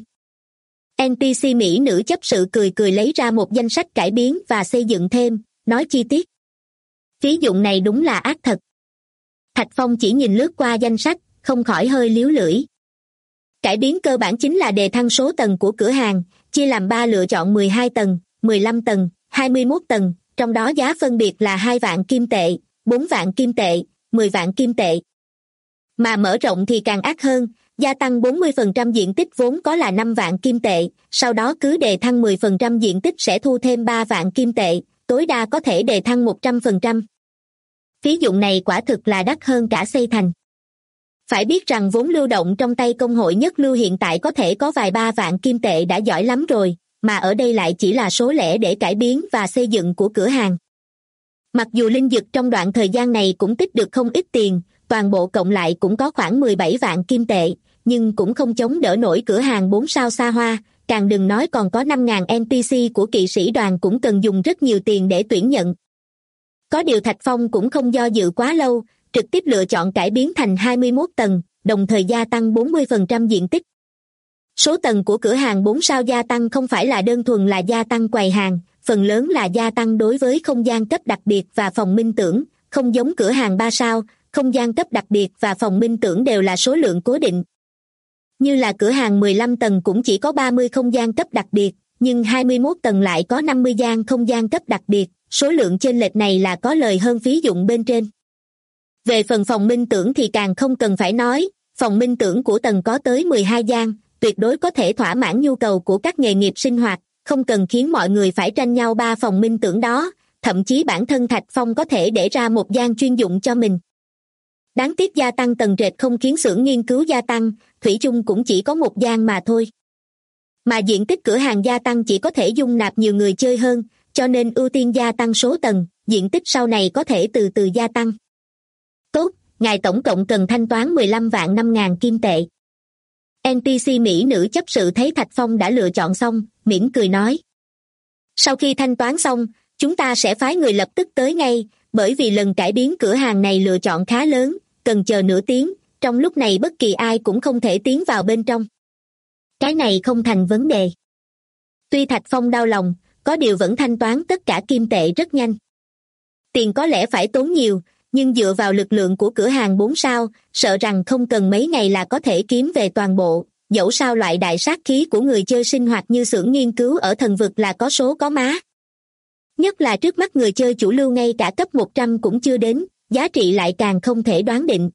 NPC mỹ nữ chấp sự cười cười lấy ra một danh sách cải biến và xây dựng thêm, nói chi tiết. Phí dụng này đúng là ác thật. Thạch Phong chỉ nhìn lướt qua danh sách, không khỏi hơi líu lưỡi. Cải biến cơ bản chính là đề thăng số tầng của cửa hàng, chia làm 3 lựa chọn 12 tầng, 15 tầng, 21 tầng, trong đó giá phân biệt là 2 vạn kim tệ, 4 vạn kim tệ, 10 vạn kim tệ. Mà mở rộng thì càng ác hơn, gia tăng 40% diện tích vốn có là 5 vạn kim tệ, sau đó cứ đề thăng 10% diện tích sẽ thu thêm 3 vạn kim tệ, tối đa có thể đề thăng 100%. Phí dụng này quả thực là đắt hơn cả xây thành. Phải biết rằng vốn lưu động trong tay công hội nhất lưu hiện tại có thể có vài 3 vạn kim tệ đã giỏi lắm rồi, mà ở đây lại chỉ là số lẻ để cải biến và xây dựng của cửa hàng. Mặc dù Linh Dực trong đoạn thời gian này cũng tích được không ít tiền, toàn bộ cộng lại cũng có khoảng 17 vạn kim tệ, nhưng cũng không chống đỡ nổi cửa hàng 4 sao xa hoa, càng đừng nói còn có 5.000 NPC của kỵ sĩ đoàn cũng cần dùng rất nhiều tiền để tuyển nhận. Có điều Thạch Phong cũng không do dự quá lâu, trực tiếp lựa chọn cải biến thành 21 tầng, đồng thời gia tăng 40% diện tích. Số tầng của cửa hàng 4 sao gia tăng không phải là đơn thuần là gia tăng quầy hàng, phần lớn là gia tăng đối với không gian cấp đặc biệt và phòng minh tưởng, không giống cửa hàng 3 sao, không gian cấp đặc biệt và phòng minh tưởng đều là số lượng cố định. Như là cửa hàng 15 tầng cũng chỉ có 30 không gian cấp đặc biệt, nhưng 21 tầng lại có 50 gian không gian cấp đặc biệt, số lượng chênh lệch này là có lời hơn phí dụng bên trên. Về phần phòng minh tưởng thì càng không cần phải nói, phòng minh tưởng của tầng có tới 12 gian, tuyệt đối có thể thỏa mãn nhu cầu của các nghề nghiệp sinh hoạt, không cần khiến mọi người phải tranh nhau 3 phòng minh tưởng đó, thậm chí bản thân Thạch Phong có thể để ra một gian chuyên dụng cho mình. Đáng tiếc gia tăng tầng trệt không khiến xưởng nghiên cứu gia tăng, thủy chung cũng chỉ có một gian mà thôi. Mà diện tích cửa hàng gia tăng chỉ có thể dung nạp nhiều người chơi hơn, cho nên ưu tiên gia tăng số tầng, diện tích sau này có thể từ từ gia tăng. Tốt, ngài tổng cộng cần thanh toán 15 vạn 5.000 kim tệ. NPC mỹ nữ chấp sự thấy Thạch Phong đã lựa chọn xong, mỉm cười nói. Sau khi thanh toán xong, chúng ta sẽ phái người lập tức tới ngay, bởi vì lần cải biến cửa hàng này lựa chọn khá lớn, cần chờ nửa tiếng, trong lúc này bất kỳ ai cũng không thể tiến vào bên trong. Cái này không thành vấn đề. Tuy Thạch Phong đau lòng, có điều vẫn thanh toán tất cả kim tệ rất nhanh. Tiền có lẽ phải tốn nhiều, nhưng dựa vào lực lượng của cửa hàng 4 sao, sợ rằng không cần mấy ngày là có thể kiếm về toàn bộ, dẫu sao loại đại sát khí của người chơi sinh hoạt như xưởng nghiên cứu ở thần vực là có số có má. Nhất là trước mắt người chơi chủ lưu ngay cả cấp 100 cũng chưa đến, giá trị lại càng không thể đoán định.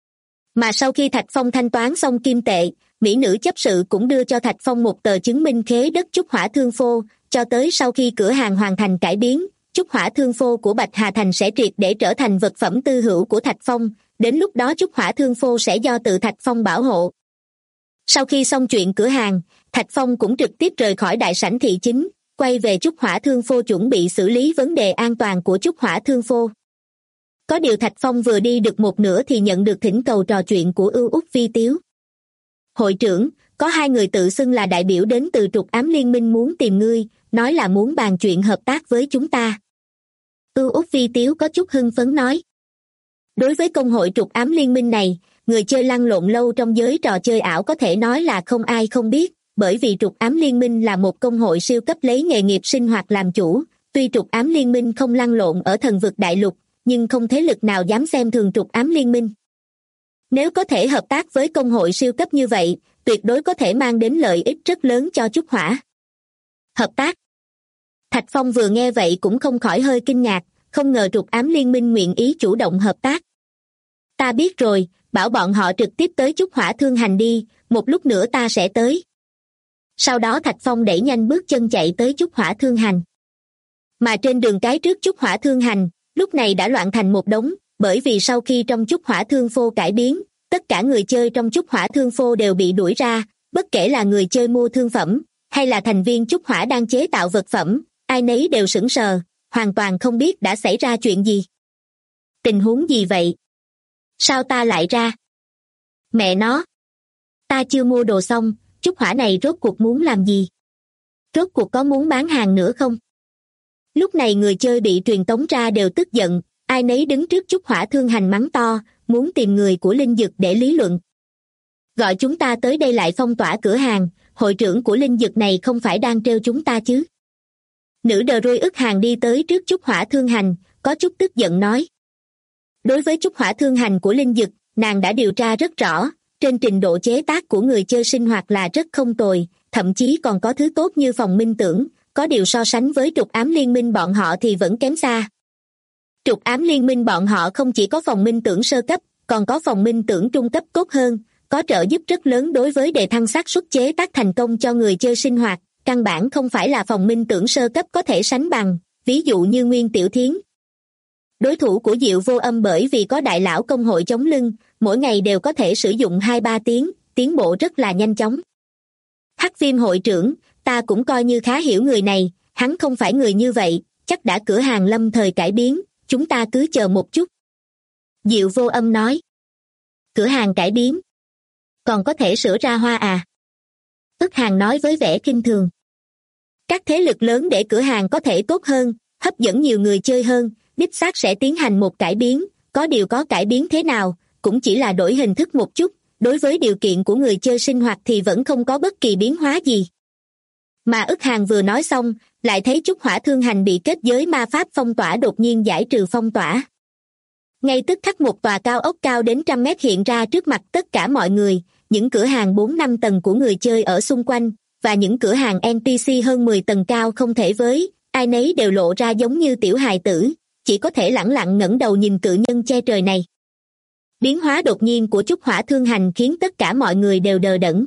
Mà sau khi Thạch Phong thanh toán xong kim tệ, mỹ nữ chấp sự cũng đưa cho Thạch Phong một tờ chứng minh khế đất Trúc Hỏa Thương Phô, cho tới sau khi cửa hàng hoàn thành cải biến, Trúc Hỏa Thương Phô của Bạch Hà Thành sẽ triệt để trở thành vật phẩm tư hữu của Thạch Phong, đến lúc đó Trúc Hỏa Thương Phô sẽ do tự Thạch Phong bảo hộ. Sau khi xong chuyện cửa hàng, Thạch Phong cũng trực tiếp rời khỏi đại sảnh thị chính, quay về Trúc Hỏa Thương Phô chuẩn bị xử lý vấn đề an toàn của Trúc Hỏa Thương Phô. Có điều Thạch Phong vừa đi được một nửa thì nhận được thỉnh cầu trò chuyện của Ưu Úc Vi Tiếu. Hội trưởng, có 2 người tự xưng là đại biểu đến từ Trục Ám Liên Minh muốn tìm ngươi, nói là muốn bàn chuyện hợp tác với chúng ta. Ưu Úc Vi Tiếu có chút hưng phấn nói. Đối với công hội Trục Ám Liên Minh này, người chơi lăn lộn lâu trong giới trò chơi ảo có thể nói là không ai không biết, bởi vì Trục Ám Liên Minh là một công hội siêu cấp lấy nghề nghiệp sinh hoạt làm chủ. Tuy Trục Ám Liên Minh không lăn lộn ở thần vực đại lục, nhưng không thế lực nào dám xem thường Trục Ám Liên Minh. Nếu có thể hợp tác với công hội siêu cấp như vậy, tuyệt đối có thể mang đến lợi ích rất lớn cho Trúc Hỏa. Hợp tác? Thạch Phong vừa nghe vậy cũng không khỏi hơi kinh ngạc, không ngờ Trục Ám Liên Minh nguyện ý chủ động hợp tác. Ta biết rồi, bảo bọn họ trực tiếp tới Trúc Hỏa Thương Hành đi, một lúc nữa ta sẽ tới. Sau đó Thạch Phong đẩy nhanh bước chân chạy tới Trúc Hỏa Thương Hành. Mà trên đường cái trước Trúc Hỏa Thương Hành, lúc này đã loạn thành một đống, bởi vì sau khi trong Trúc Hỏa Thương Phô cải biến, tất cả người chơi trong Trúc Hỏa Thương Phô đều bị đuổi ra, bất kể là người chơi mua thương phẩm, hay là thành viên Trúc Hỏa đang chế tạo vật phẩm, ai nấy đều sững sờ, hoàn toàn không biết đã xảy ra chuyện gì. Tình huống gì vậy? Sao ta lại ra? Mẹ nó! Ta chưa mua đồ xong, Trúc Hỏa này rốt cuộc muốn làm gì? Rốt cuộc có muốn bán hàng nữa không? Lúc này người chơi bị truyền tống ra đều tức giận, ai nấy đứng trước Trúc Hỏa Thương Hành mắng to, muốn tìm người của Linh Dực để lý luận. Gọi chúng ta tới đây lại phong tỏa cửa hàng, hội trưởng của Linh Dực này không phải đang trêu chúng ta chứ? Nữ đờ rôi ức hàng đi tới trước Trúc Hỏa Thương Hành, có chút tức giận nói. Đối với Trúc Hỏa Thương Hành của Linh Dực, nàng đã điều tra rất rõ, trên trình độ chế tác của người chơi sinh hoạt là rất không tồi, thậm chí còn có thứ tốt như phòng minh tưởng, có điều so sánh với Trục Ám Liên Minh bọn họ thì vẫn kém xa. Trục ám liên minh bọn họ không chỉ có phòng minh tưởng sơ cấp, còn có phòng minh tưởng trung cấp tốt hơn, có trợ giúp rất lớn đối với đề thăng xác suất chế tác thành công cho người chơi sinh hoạt, căn bản không phải là phòng minh tưởng sơ cấp có thể sánh bằng, ví dụ như Nguyên Tiểu Thiến. Đối thủ của Diệu Vô Âm bởi vì có đại lão công hội chống lưng, mỗi ngày đều có thể sử dụng 2-3 tiếng, tiến bộ rất là nhanh chóng. Hắc Viêm hội trưởng, ta cũng coi như khá hiểu người này, hắn không phải người như vậy, chắc đã cửa hàng lâm thời cải biến, chúng ta cứ chờ một chút. Diệu Vô Âm nói. Cửa hàng cải biến? Còn có thể sửa ra hoa à? Ức Hàng nói với vẻ kinh thường. Các thế lực lớn để cửa hàng có thể tốt hơn, hấp dẫn nhiều người chơi hơn, đích xác sẽ tiến hành một cải biến, có điều có cải biến thế nào, cũng chỉ là đổi hình thức một chút, đối với điều kiện của người chơi sinh hoạt thì vẫn không có bất kỳ biến hóa gì. Mà Ức Hàng vừa nói xong, lại thấy Trúc Hỏa Thương Hành bị kết giới ma pháp phong tỏa đột nhiên giải trừ phong tỏa. Ngay tức khắc một tòa cao ốc cao đến 100 mét hiện ra trước mặt tất cả mọi người, những cửa hàng 4-5 tầng của người chơi ở xung quanh, và những cửa hàng NPC hơn 10 tầng cao không thể với, ai nấy đều lộ ra giống như tiểu hài tử, chỉ có thể lẳng lặng ngẩng đầu nhìn cự nhân che trời này. Biến hóa đột nhiên của Trúc Hỏa Thương Hành khiến tất cả mọi người đều đờ đẫn.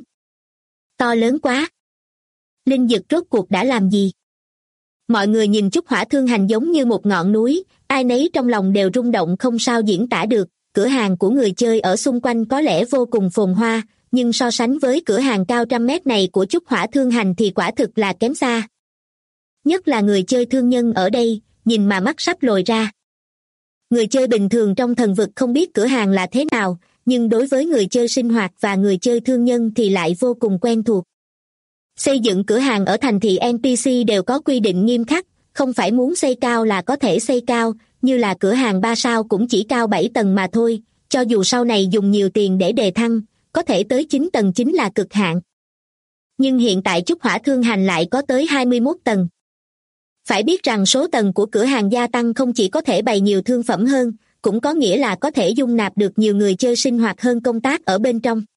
To lớn quá! Linh Dực rốt cuộc đã làm gì? Mọi người nhìn Trúc Hỏa Thương Hành giống như một ngọn núi, ai nấy trong lòng đều rung động không sao diễn tả được. Cửa hàng của người chơi ở xung quanh có lẽ vô cùng phồn hoa, nhưng so sánh với cửa hàng cao 100 mét này của Trúc Hỏa Thương Hành thì quả thực là kém xa. Nhất là người chơi thương nhân ở đây, nhìn mà mắt sắp lồi ra. Người chơi bình thường trong thần vực không biết cửa hàng là thế nào, nhưng đối với người chơi sinh hoạt và người chơi thương nhân thì lại vô cùng quen thuộc. Xây dựng cửa hàng ở thành thị NPC đều có quy định nghiêm khắc, không phải muốn xây cao là có thể xây cao, như là cửa hàng 3 sao cũng chỉ cao 7 tầng mà thôi, cho dù sau này dùng nhiều tiền để đề thăng, có thể tới 9 tầng chính là cực hạn. Nhưng hiện tại Trúc Hỏa Thương Hành lại có tới 21 tầng. Phải biết rằng số tầng của cửa hàng gia tăng không chỉ có thể bày nhiều thương phẩm hơn, cũng có nghĩa là có thể dung nạp được nhiều người chơi sinh hoạt hơn công tác ở bên trong.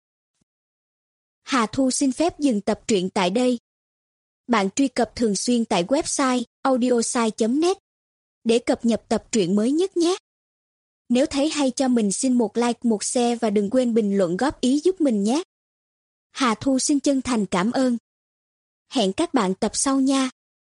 Hà Thu xin phép dừng tập truyện tại đây. Bạn truy cập thường xuyên tại website audiosai.net để cập nhật tập truyện mới nhất nhé. Nếu thấy hay cho mình xin một like, một share và đừng quên bình luận góp ý giúp mình nhé. Hà Thu xin chân thành cảm ơn. Hẹn các bạn tập sau nha.